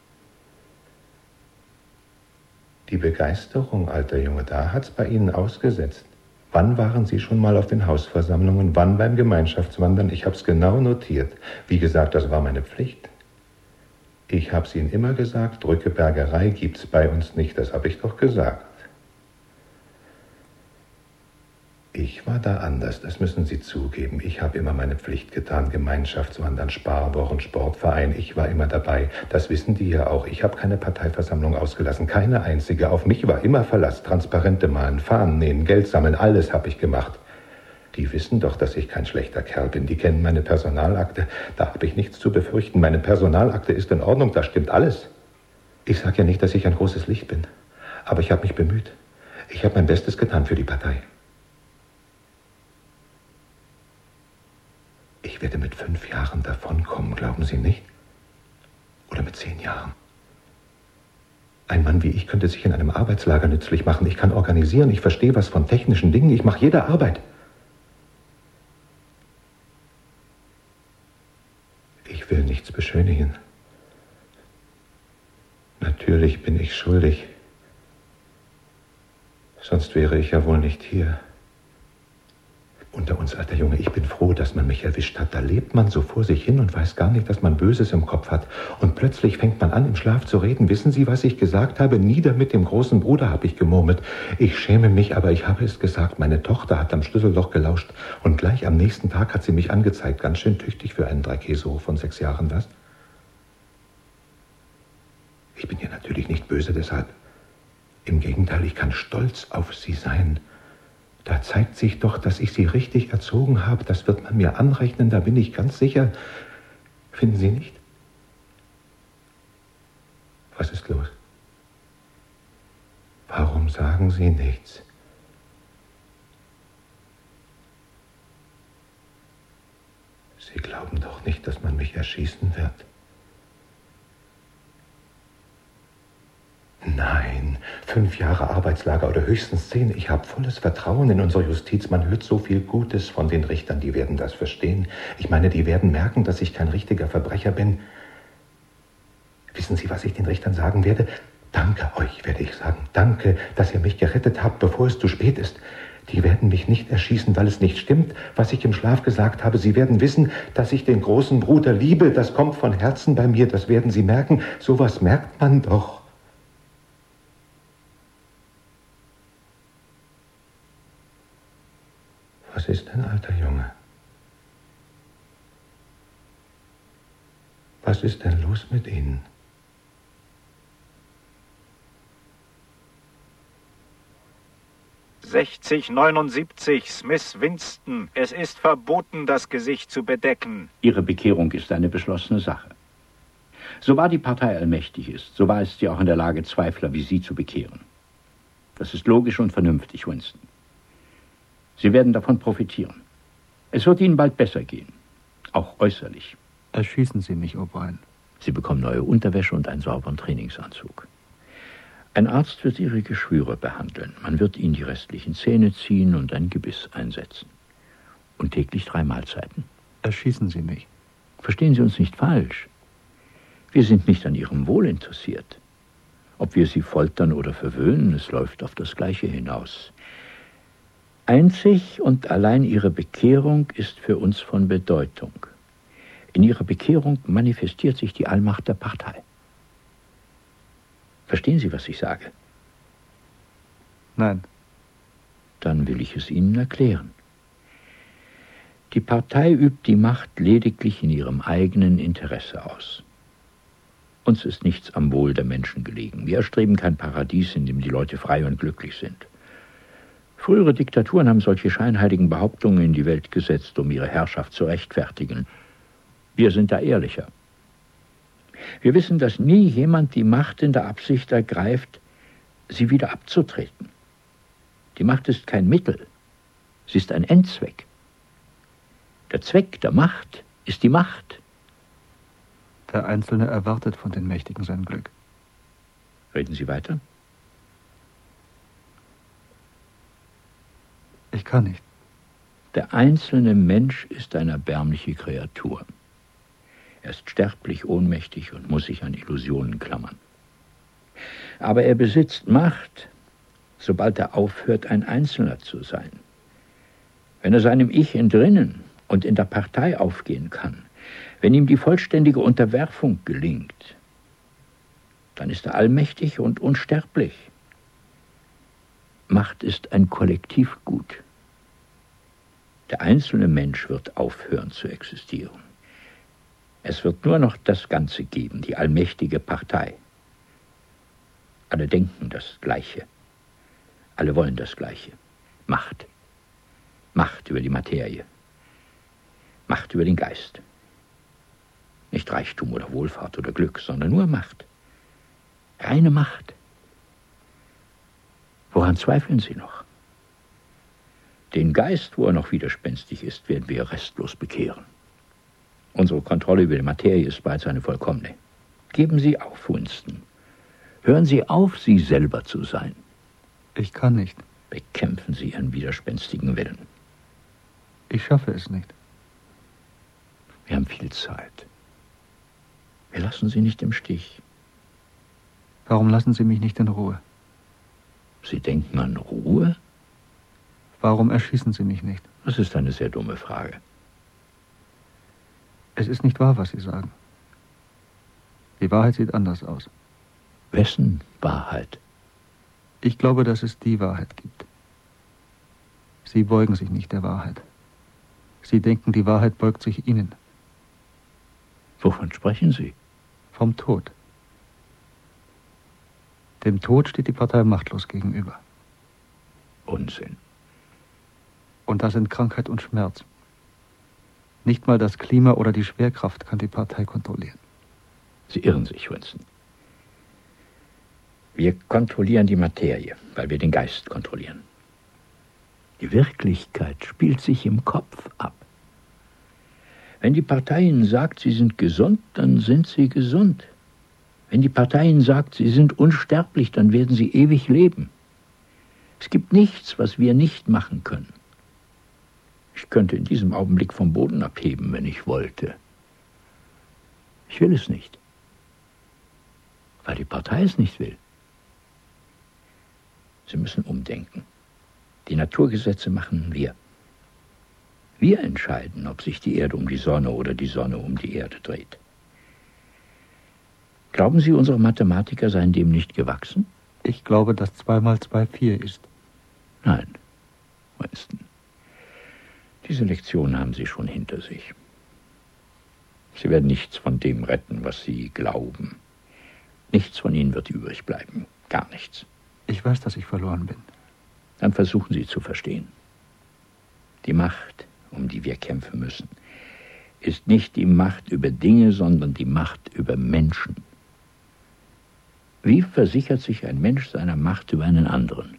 Die Begeisterung, alter Junge, da hat's bei Ihnen ausgesetzt. Wann waren Sie schon mal auf den Hausversammlungen, wann beim Gemeinschaftswandern? Ich hab's genau notiert. Wie gesagt, das war meine Pflicht. Ich hab's Ihnen immer gesagt, Drückebergerei gibt's bei uns nicht, das habe ich doch gesagt. Ich war da anders, das müssen Sie zugeben. Ich habe immer meine Pflicht getan, Gemeinschaftswandern, Sparwochen, Sportverein, ich war immer dabei. Das wissen die ja auch. Ich habe keine Parteiversammlung ausgelassen, keine einzige. Auf mich war immer Verlass, Transparente malen, Fahnen nähen, Geld sammeln, alles habe ich gemacht. Die wissen doch, dass ich kein schlechter Kerl bin. Die kennen meine Personalakte. Da habe ich nichts zu befürchten. Meine Personalakte ist in Ordnung, da stimmt alles. Ich sage ja nicht, dass ich ein großes Licht bin. Aber ich habe mich bemüht. Ich habe mein Bestes getan für die Partei. Ich werde mit 5 Jahren davonkommen, glauben Sie nicht? Oder mit 10 Jahren. Ein Mann wie ich könnte sich in einem Arbeitslager nützlich machen. Ich kann organisieren, ich verstehe was von technischen Dingen, ich mache jede Arbeit. Ich will nichts beschönigen. Natürlich bin ich schuldig. Sonst wäre ich ja wohl nicht hier. Unter uns, alter Junge, ich bin froh, dass man mich erwischt hat. Da lebt man so vor sich hin und weiß gar nicht, dass man Böses im Kopf hat. Und plötzlich fängt man an, im Schlaf zu reden. Wissen Sie, was ich gesagt habe? Nieder mit dem großen Bruder, habe ich gemurmelt. Ich schäme mich, aber ich habe es gesagt. Meine Tochter hat am Schlüsselloch gelauscht. Und gleich am nächsten Tag hat sie mich angezeigt. Ganz schön tüchtig für einen Dreikäsehoch von 6 Jahren, was? Ich bin ihr natürlich nicht böse deshalb. Im Gegenteil, ich kann stolz auf sie sein. Da zeigt sich doch, dass ich sie richtig erzogen habe. Das wird man mir anrechnen, da bin ich ganz sicher. Finden Sie nicht? Was ist los? Warum sagen Sie nichts? Sie glauben doch nicht, dass man mich erschießen wird. Nein, 5 Jahre Arbeitslager oder höchstens 10. Ich habe volles Vertrauen in unsere Justiz. Man hört so viel Gutes von den Richtern, die werden das verstehen. Ich meine, die werden merken, dass ich kein richtiger Verbrecher bin. Wissen Sie, was ich den Richtern sagen werde? Danke euch, werde ich sagen. Danke, dass ihr mich gerettet habt, bevor es zu spät ist. Die werden mich nicht erschießen, weil es nicht stimmt, was ich im Schlaf gesagt habe. Sie werden wissen, dass ich den großen Bruder liebe. Das kommt von Herzen bei mir, das werden Sie merken. Sowas merkt man doch. Was ist denn, alter Junge? Was ist denn los mit Ihnen? 6079, Smith Winston. Es ist verboten, das Gesicht zu bedecken. Ihre Bekehrung ist eine beschlossene Sache. So wahr die Partei allmächtig ist, so war es sie auch in der Lage, Zweifler wie Sie zu bekehren. Das ist logisch und vernünftig, Winston. Sie werden davon profitieren. Es wird Ihnen bald besser gehen, auch äußerlich. Erschießen Sie mich, O'Brien. Sie bekommen neue Unterwäsche und einen sauberen Trainingsanzug. Ein Arzt wird Ihre Geschwüre behandeln. Man wird Ihnen die restlichen Zähne ziehen und ein Gebiss einsetzen. Und täglich 3 Mahlzeiten. Erschießen Sie mich. Verstehen Sie uns nicht falsch. Wir sind nicht an Ihrem Wohl interessiert. Ob wir Sie foltern oder verwöhnen, es läuft auf das Gleiche hinaus. Einzig und allein Ihre Bekehrung ist für uns von Bedeutung. In Ihrer Bekehrung manifestiert sich die Allmacht der Partei. Verstehen Sie, was ich sage? Nein. Dann will ich es Ihnen erklären. Die Partei übt die Macht lediglich in ihrem eigenen Interesse aus. Uns ist nichts am Wohl der Menschen gelegen. Wir erstreben kein Paradies, in dem die Leute frei und glücklich sind. Frühere Diktaturen haben solche scheinheiligen Behauptungen in die Welt gesetzt, um ihre Herrschaft zu rechtfertigen. Wir sind da ehrlicher. Wir wissen, dass nie jemand die Macht in der Absicht ergreift, sie wieder abzutreten. Die Macht ist kein Mittel, sie ist ein Endzweck. Der Zweck der Macht ist die Macht. Der Einzelne erwartet von den Mächtigen sein Glück. Reden Sie weiter? Ich kann nicht. Der einzelne Mensch ist eine erbärmliche Kreatur. Er ist sterblich, ohnmächtig und muss sich an Illusionen klammern. Aber er besitzt Macht, sobald er aufhört, ein Einzelner zu sein. Wenn er seinem Ich entrinnen und in der Partei aufgehen kann, wenn ihm die vollständige Unterwerfung gelingt, dann ist er allmächtig und unsterblich. Macht ist ein Kollektivgut. Der einzelne Mensch wird aufhören zu existieren. Es wird nur noch das Ganze geben, die allmächtige Partei. Alle denken das Gleiche. Alle wollen das Gleiche. Macht. Macht über die Materie. Macht über den Geist. Nicht Reichtum oder Wohlfahrt oder Glück, sondern nur Macht. Reine Macht. Woran zweifeln Sie noch? Den Geist, wo er noch widerspenstig ist, werden wir restlos bekehren. Unsere Kontrolle über die Materie ist bereits eine vollkommene. Geben Sie auf, Winston. Hören Sie auf, Sie selber zu sein. Ich kann nicht. Bekämpfen Sie Ihren widerspenstigen Willen. Ich schaffe es nicht. Wir haben viel Zeit. Wir lassen Sie nicht im Stich. Warum lassen Sie mich nicht in Ruhe? Sie denken an Ruhe? Warum erschießen Sie mich nicht? Das ist eine sehr dumme Frage. Es ist nicht wahr, was Sie sagen. Die Wahrheit sieht anders aus. Wessen Wahrheit? Ich glaube, dass es die Wahrheit gibt. Sie beugen sich nicht der Wahrheit. Sie denken, die Wahrheit beugt sich Ihnen. Wovon sprechen Sie? Vom Tod. Dem Tod steht die Partei machtlos gegenüber. Unsinn. Und das sind Krankheit und Schmerz. Nicht mal das Klima oder die Schwerkraft kann die Partei kontrollieren. Sie irren sich, Winston. Wir kontrollieren die Materie, weil wir den Geist kontrollieren. Die Wirklichkeit spielt sich im Kopf ab. Wenn die Partei Ihnen sagt, Sie sind gesund, dann sind Sie gesund. Wenn die Partei Ihnen sagt, Sie sind unsterblich, dann werden Sie ewig leben. Es gibt nichts, was wir nicht machen können. Ich könnte in diesem Augenblick vom Boden abheben, wenn ich wollte. Ich will es nicht, weil die Partei es nicht will. Sie müssen umdenken. Die Naturgesetze machen wir. Wir entscheiden, ob sich die Erde um die Sonne oder die Sonne um die Erde dreht. Glauben Sie, unsere Mathematiker seien dem nicht gewachsen? Ich glaube, dass 2 mal 2 4 ist. Nein, Winston. Diese Lektion haben Sie schon hinter sich. Sie werden nichts von dem retten, was Sie glauben. Nichts von Ihnen wird übrig bleiben. Gar nichts. Ich weiß, dass ich verloren bin. Dann versuchen Sie zu verstehen. Die Macht, um die wir kämpfen müssen, ist nicht die Macht über Dinge, sondern die Macht über Menschen. Wie versichert sich ein Mensch seiner Macht über einen anderen?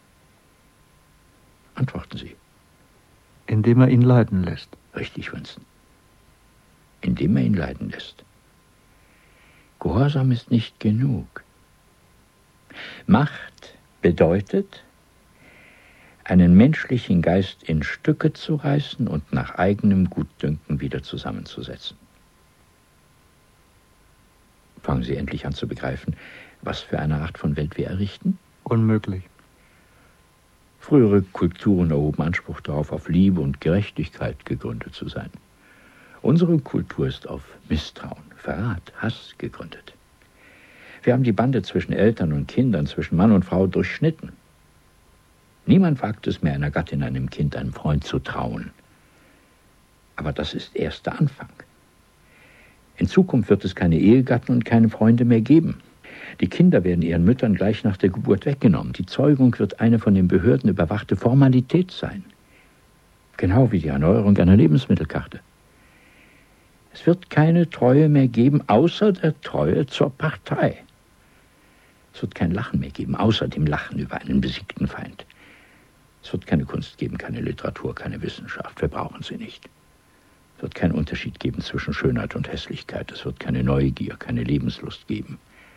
Antworten Sie. Indem er ihn leiden lässt. Richtig, Winston. Indem er ihn leiden lässt. Gehorsam ist nicht genug. Macht bedeutet, einen menschlichen Geist in Stücke zu reißen und nach eigenem Gutdünken wieder zusammenzusetzen. Fangen Sie endlich an zu begreifen, was für eine Art von Welt wir errichten? Unmöglich. Frühere Kulturen erhoben Anspruch darauf, auf Liebe und Gerechtigkeit gegründet zu sein. Unsere Kultur ist auf Misstrauen, Verrat, Hass gegründet. Wir haben die Bande zwischen Eltern und Kindern, zwischen Mann und Frau durchschnitten. Niemand wagt es mehr, einer Gattin, einem Kind, einem Freund zu trauen. Aber das ist erst der Anfang. In Zukunft wird es keine Ehegatten und keine Freunde mehr geben. Die Kinder werden ihren Müttern gleich nach der Geburt weggenommen. Die Zeugung wird eine von den Behörden überwachte Formalität sein. Genau wie die Erneuerung einer Lebensmittelkarte. Es wird keine Treue mehr geben, außer der Treue zur Partei. Es wird kein Lachen mehr geben, außer dem Lachen über einen besiegten Feind. Es wird keine Kunst geben, keine Literatur, keine Wissenschaft. Wir brauchen sie nicht. Es wird keinen Unterschied geben zwischen Schönheit und Hässlichkeit. Es wird keine Neugier, keine Lebenslust geben.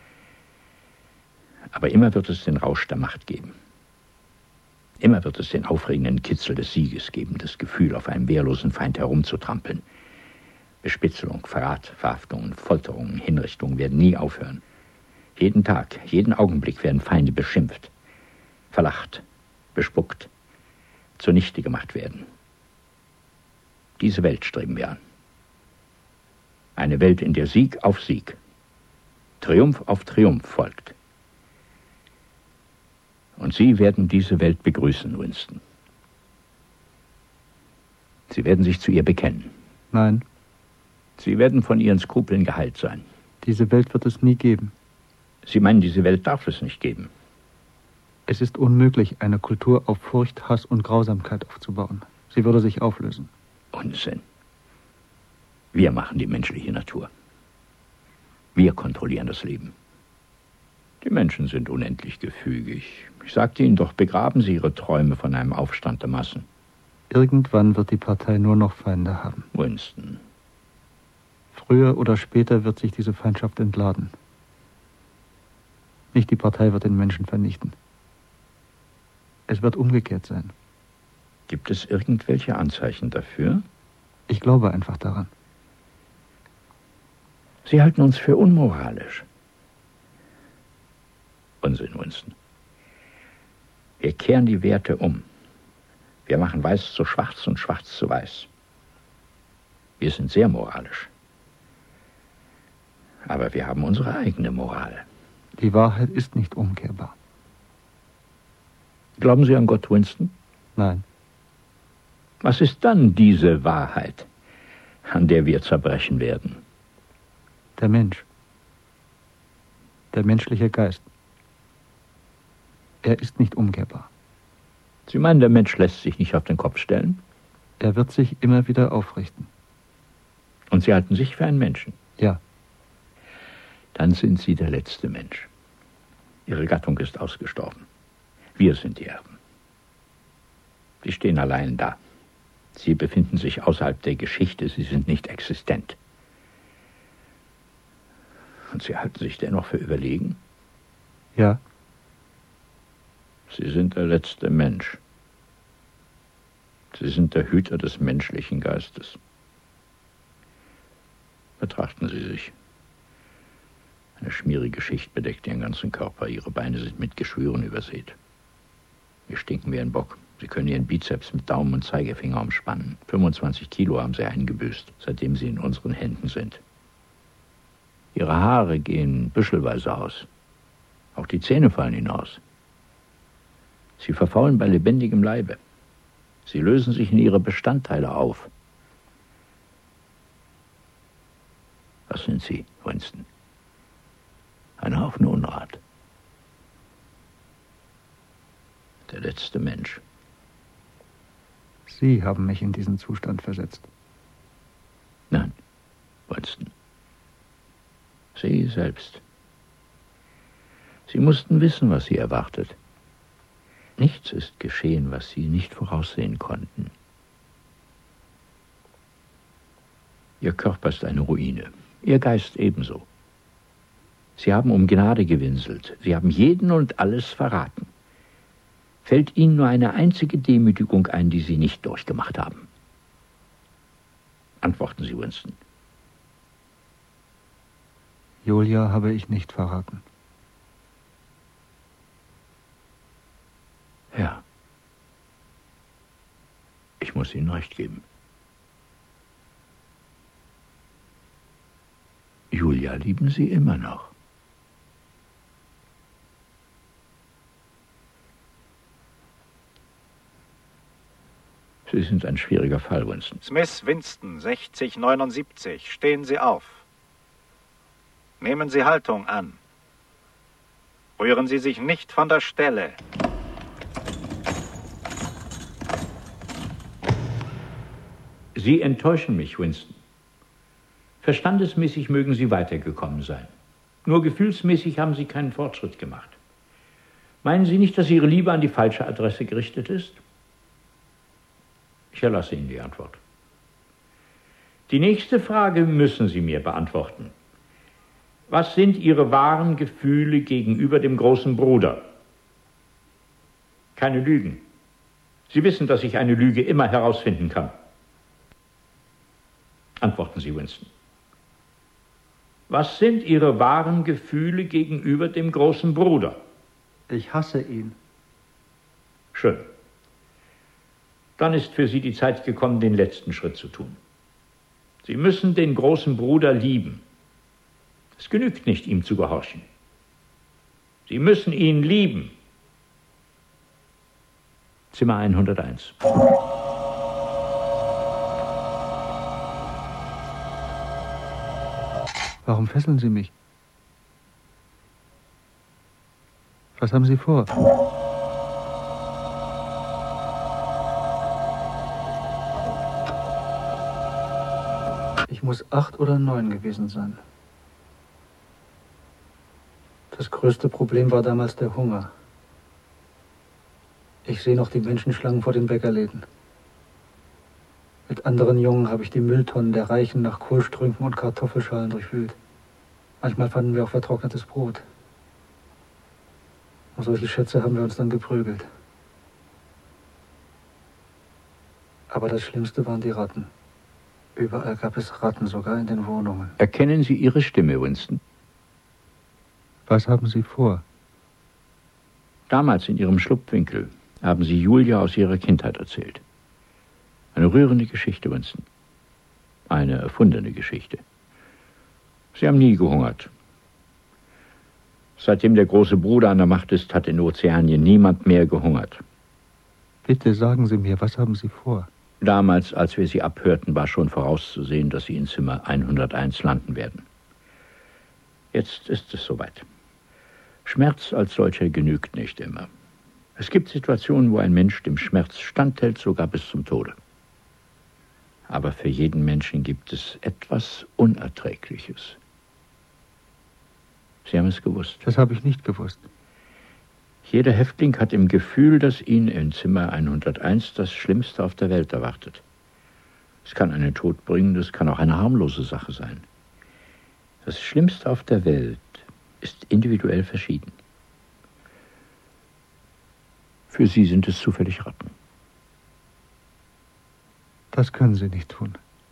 Aber immer wird es den Rausch der Macht geben. Immer wird es den aufregenden Kitzel des Sieges geben, das Gefühl, auf einem wehrlosen Feind herumzutrampeln. Bespitzelung, Verrat, Verhaftungen, Folterungen, Hinrichtungen werden nie aufhören. Jeden Tag, jeden Augenblick werden Feinde beschimpft, verlacht, bespuckt, zunichte gemacht werden. Diese Welt streben wir an. Eine Welt, in der Sieg auf Sieg, Triumph auf Triumph folgt. Und Sie werden diese Welt begrüßen, Winston. Sie werden sich zu ihr bekennen. Nein. Sie werden von Ihren Skrupeln geheilt sein. Diese Welt wird es nie geben. Sie meinen, diese Welt darf es nicht geben? Es ist unmöglich, eine Kultur auf Furcht, Hass und Grausamkeit aufzubauen. Sie würde sich auflösen. Unsinn. Wir machen die menschliche Natur. Wir kontrollieren das Leben. Die Menschen sind unendlich gefügig. Ich sagte Ihnen doch, begraben Sie Ihre Träume von einem Aufstand der Massen. Irgendwann wird die Partei nur noch Feinde haben. Winston. Früher oder später wird sich diese Feindschaft entladen. Nicht die Partei wird den Menschen vernichten. Es wird umgekehrt sein. Gibt es irgendwelche Anzeichen dafür? Ich glaube einfach daran. Sie halten uns für unmoralisch. Unsinn, Winston. Wir kehren die Werte um. Wir machen Weiß zu Schwarz und Schwarz zu Weiß. Wir sind sehr moralisch. Aber wir haben unsere eigene Moral. Die Wahrheit ist nicht umkehrbar. Glauben Sie an Gott, Winston? Nein. Was ist dann diese Wahrheit, an der wir zerbrechen werden? Der Mensch. Der menschliche Geist. Er ist nicht umkehrbar. Sie meinen, der Mensch lässt sich nicht auf den Kopf stellen? Er wird sich immer wieder aufrichten. Und Sie halten sich für einen Menschen? Ja. Dann sind Sie der letzte Mensch. Ihre Gattung ist ausgestorben. Wir sind die Erben. Sie stehen allein da. Sie befinden sich außerhalb der Geschichte. Sie sind nicht existent. Und Sie halten sich dennoch für überlegen? Ja. Sie sind der letzte Mensch. Sie sind der Hüter des menschlichen Geistes. Betrachten Sie sich. Eine schmierige Schicht bedeckt Ihren ganzen Körper. Ihre Beine sind mit Geschwüren übersät. Sie stinken wie ein Bock. Sie können Ihren Bizeps mit Daumen und Zeigefinger umspannen. 25 Kilo haben Sie eingebüßt, seitdem Sie in unseren Händen sind. Ihre Haare gehen büschelweise aus. Auch die Zähne fallen hinaus. Sie verfaulen bei lebendigem Leibe. Sie lösen sich in ihre Bestandteile auf. Was sind Sie, Winston? Ein Haufen Unrat. Der letzte Mensch. Sie haben mich in diesen Zustand versetzt. Nein, Winston. Sie selbst. Sie mussten wissen, was sie erwartet. Nichts ist geschehen, was sie nicht voraussehen konnten. Ihr Körper ist eine Ruine, Ihr Geist ebenso. Sie haben um Gnade gewinselt, Sie haben jeden und alles verraten. Fällt Ihnen nur eine einzige Demütigung ein, die Sie nicht durchgemacht haben? Antworten Sie, Winston. Julia habe ich nicht verraten. Ja. Ich muss Ihnen recht geben. Julia lieben Sie immer noch. Sie sind ein schwieriger Fall, Winston. Smith Winston, 6079. Stehen Sie auf. Nehmen Sie Haltung an. Rühren Sie sich nicht von der Stelle. Sie enttäuschen mich, Winston. Verstandesmäßig mögen Sie weitergekommen sein. Nur gefühlsmäßig haben Sie keinen Fortschritt gemacht. Meinen Sie nicht, dass Ihre Liebe an die falsche Adresse gerichtet ist? Ich erlasse Ihnen die Antwort. Die nächste Frage müssen Sie mir beantworten. Was sind Ihre wahren Gefühle gegenüber dem großen Bruder? Keine Lügen. Sie wissen, dass ich eine Lüge immer herausfinden kann. Antworten Sie, Winston. Was sind Ihre wahren Gefühle gegenüber dem großen Bruder? Ich hasse ihn. Schön. Dann ist für Sie die Zeit gekommen, den letzten Schritt zu tun. Sie müssen den großen Bruder lieben. Es genügt nicht, ihm zu gehorchen. Sie müssen ihn lieben. Zimmer 101. Warum fesseln Sie mich? Was haben Sie vor? Ich muss 8 oder 9 gewesen sein. Das größte Problem war damals der Hunger. Ich sehe noch die Menschenschlangen vor den Bäckerläden. Mit anderen Jungen habe ich die Mülltonnen der Reichen nach Kohlstrünken und Kartoffelschalen durchwühlt. Manchmal fanden wir auch vertrocknetes Brot. Um solche Schätze haben wir uns dann geprügelt. Aber das Schlimmste waren die Ratten. Überall gab es Ratten, sogar in den Wohnungen. Erkennen Sie Ihre Stimme, Winston? Was haben Sie vor? Damals in Ihrem Schlupfwinkel haben Sie Julia aus ihrer Kindheit erzählt. Eine rührende Geschichte, Winston. Eine erfundene Geschichte. Sie haben nie gehungert. Seitdem der große Bruder an der Macht ist, hat in Ozeanien niemand mehr gehungert. Bitte sagen Sie mir, was haben Sie vor? Damals, als wir Sie abhörten, war schon vorauszusehen, dass Sie in Zimmer 101 landen werden. Jetzt ist es soweit. Schmerz als solcher genügt nicht immer. Es gibt Situationen, wo ein Mensch dem Schmerz standhält, sogar bis zum Tode. Aber für jeden Menschen gibt es etwas Unerträgliches. Sie haben es gewusst. Das habe ich nicht gewusst. Jeder Häftling hat im Gefühl, dass ihn in Zimmer 101 das Schlimmste auf der Welt erwartet. Es kann einen Tod bringen, das kann auch eine harmlose Sache sein. Das Schlimmste auf der Welt ist individuell verschieden. Für Sie sind es zufällig Ratten. Das können Sie nicht tun.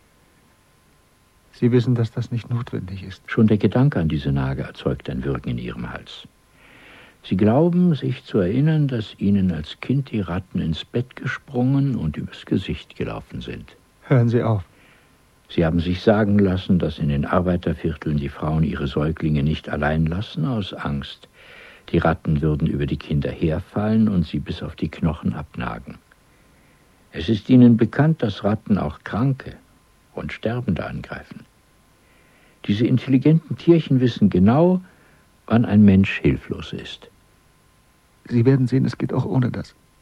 Sie wissen, dass das nicht notwendig ist. Schon der Gedanke an diese Nage erzeugt ein Wirken in Ihrem Hals. Sie glauben, sich zu erinnern, dass Ihnen als Kind die Ratten ins Bett gesprungen und übers Gesicht gelaufen sind. Hören Sie auf. Sie haben sich sagen lassen, dass in den Arbeitervierteln die Frauen ihre Säuglinge nicht allein lassen, aus Angst. Die Ratten würden über die Kinder herfallen und sie bis auf die Knochen abnagen. Es ist Ihnen bekannt, dass Ratten auch Kranke und Sterbende angreifen. Diese intelligenten Tierchen wissen genau, wann ein Mensch hilflos ist. Sie werden sehen, es geht auch ohne das.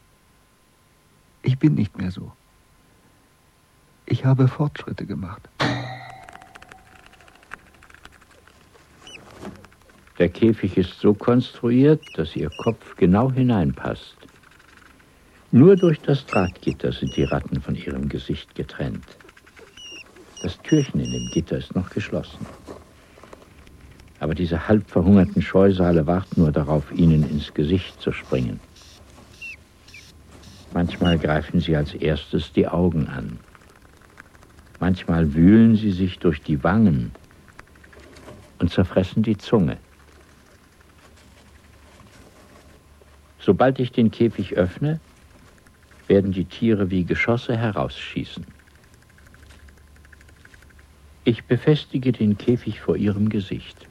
Ich bin nicht mehr so. Ich habe Fortschritte gemacht. Der Käfig ist so konstruiert, dass Ihr Kopf genau hineinpasst. Nur durch das Drahtgitter sind die Ratten von Ihrem Gesicht getrennt. Das Türchen in dem Gitter ist noch geschlossen. Aber diese halb verhungerten Scheusale warten nur darauf, Ihnen ins Gesicht zu springen. Manchmal greifen sie als erstes die Augen an. Manchmal wühlen sie sich durch die Wangen und zerfressen die Zunge. Sobald ich den Käfig öffne, werden die Tiere wie Geschosse herausschießen. Ich befestige den Käfig vor ihrem Gesicht.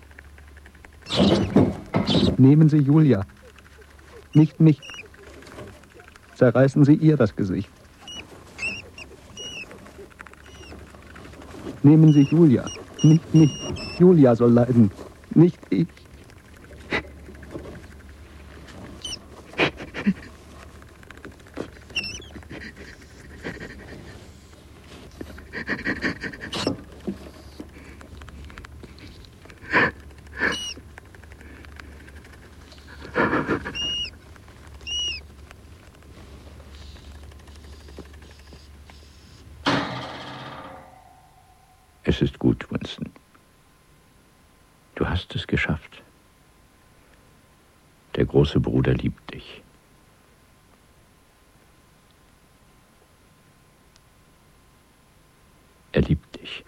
Nehmen Sie Julia, nicht mich. Zerreißen Sie ihr das Gesicht. Nehmen Sie Julia, nicht mich. Julia soll leiden, nicht ich. Es ist gut, Winston. Du hast es geschafft. Der große Bruder liebt dich. Er liebt dich.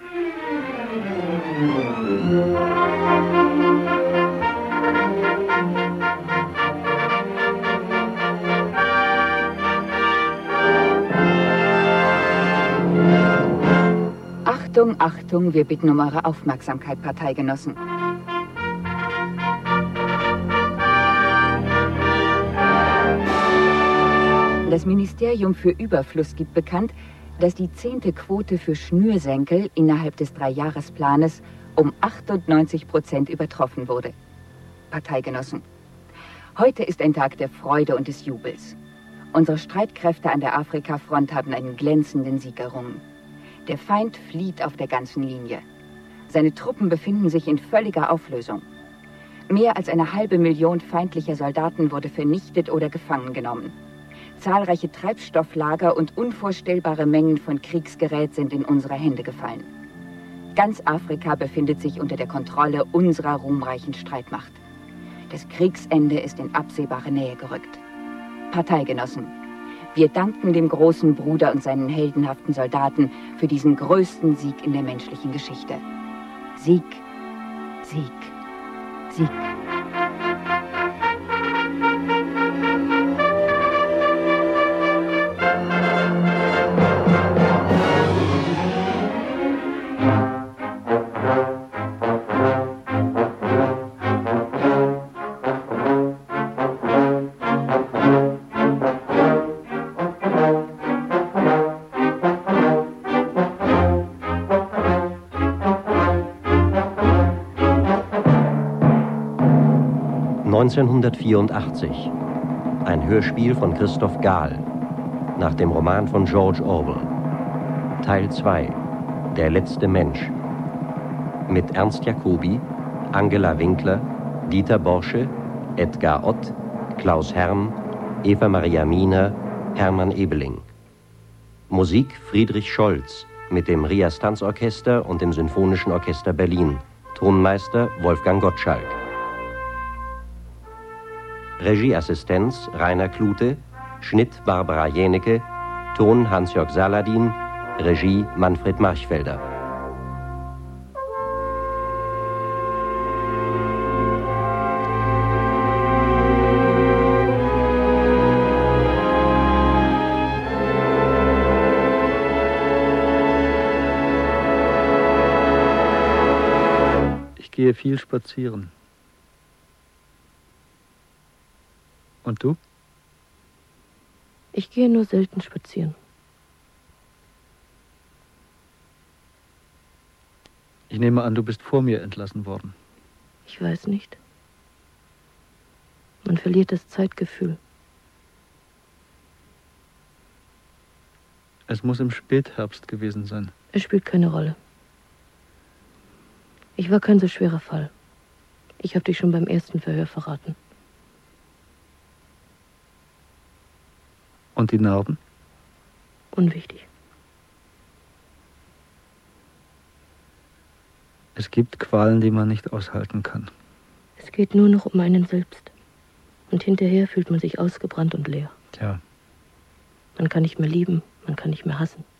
Achtung, Achtung, wir bitten um eure Aufmerksamkeit, Parteigenossen. Das Ministerium für Überfluss gibt bekannt, dass die 10. Quote für Schnürsenkel innerhalb des 3-Jahresplanes um 98% übertroffen wurde. Parteigenossen, heute ist ein Tag der Freude und des Jubels. Unsere Streitkräfte an der Afrika-Front haben einen glänzenden Sieg errungen. Der Feind flieht auf der ganzen Linie. Seine Truppen befinden sich in völliger Auflösung. Mehr als 500.000 feindlicher Soldaten wurde vernichtet oder gefangen genommen. Zahlreiche Treibstofflager und unvorstellbare Mengen von Kriegsgerät sind in unsere Hände gefallen. Ganz Afrika befindet sich unter der Kontrolle unserer ruhmreichen Streitmacht. Das Kriegsende ist in absehbare Nähe gerückt. Parteigenossen, wir danken dem großen Bruder und seinen heldenhaften Soldaten für diesen größten Sieg in der menschlichen Geschichte. Sieg, Sieg, Sieg. ...1984. Ein Hörspiel von Christoph Gahl. Nach dem Roman von George Orwell. Teil 2. Der letzte Mensch. Mit Ernst Jacobi, Angela Winkler, Dieter Borsche, Edgar Ott, Klaus Herm, Eva Maria Miener, Hermann Ebeling. Musik Friedrich Scholz mit dem Rias Tanzorchester und dem Sinfonischen Orchester Berlin. Tonmeister Wolfgang Gottschalk. Regieassistenz Rainer Klute, Schnitt Barbara Jänecke, Ton Hans-Jörg Saladin, Regie Manfred Marchfelder. Ich gehe viel spazieren. Und du? Ich gehe nur selten spazieren. Ich nehme an, du bist vor mir entlassen worden. Ich weiß nicht. Man verliert das Zeitgefühl. Es muss im Spätherbst gewesen sein. Es spielt keine Rolle. Ich war kein so schwerer Fall. Ich habe dich schon beim ersten Verhör verraten. Und die Narben? Unwichtig. Es gibt Qualen, die man nicht aushalten kann. Es geht nur noch um einen selbst. Und hinterher fühlt man sich ausgebrannt und leer. Tja. Man kann nicht mehr lieben, man kann nicht mehr hassen.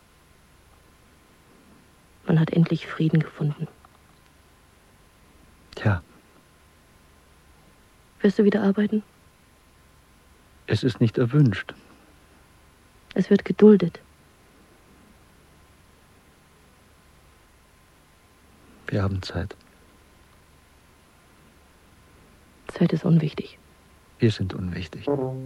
Man hat endlich Frieden gefunden. Tja. Wirst du wieder arbeiten? Es ist nicht erwünscht. Es wird geduldet. Wir haben Zeit. Zeit ist unwichtig. Wir sind unwichtig.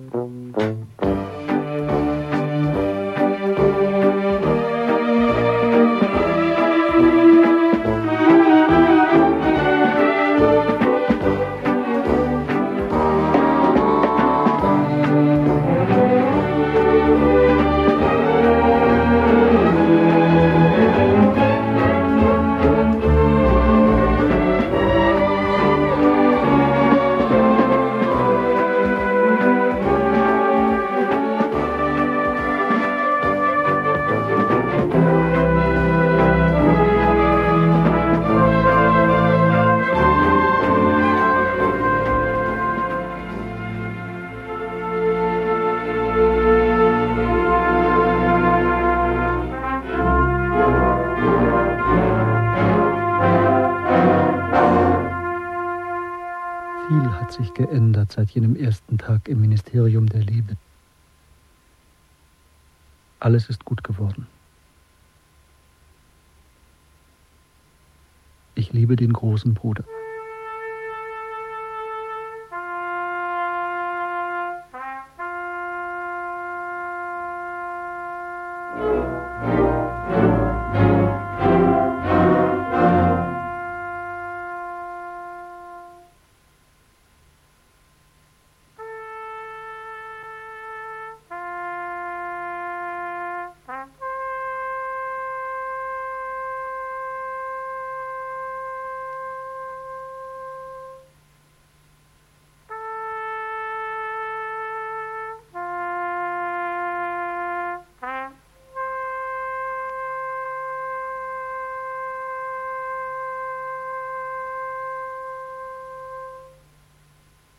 Viel hat sich geändert seit jenem ersten Tag im Ministerium der Liebe. Alles ist gut geworden. Ich liebe den großen Bruder.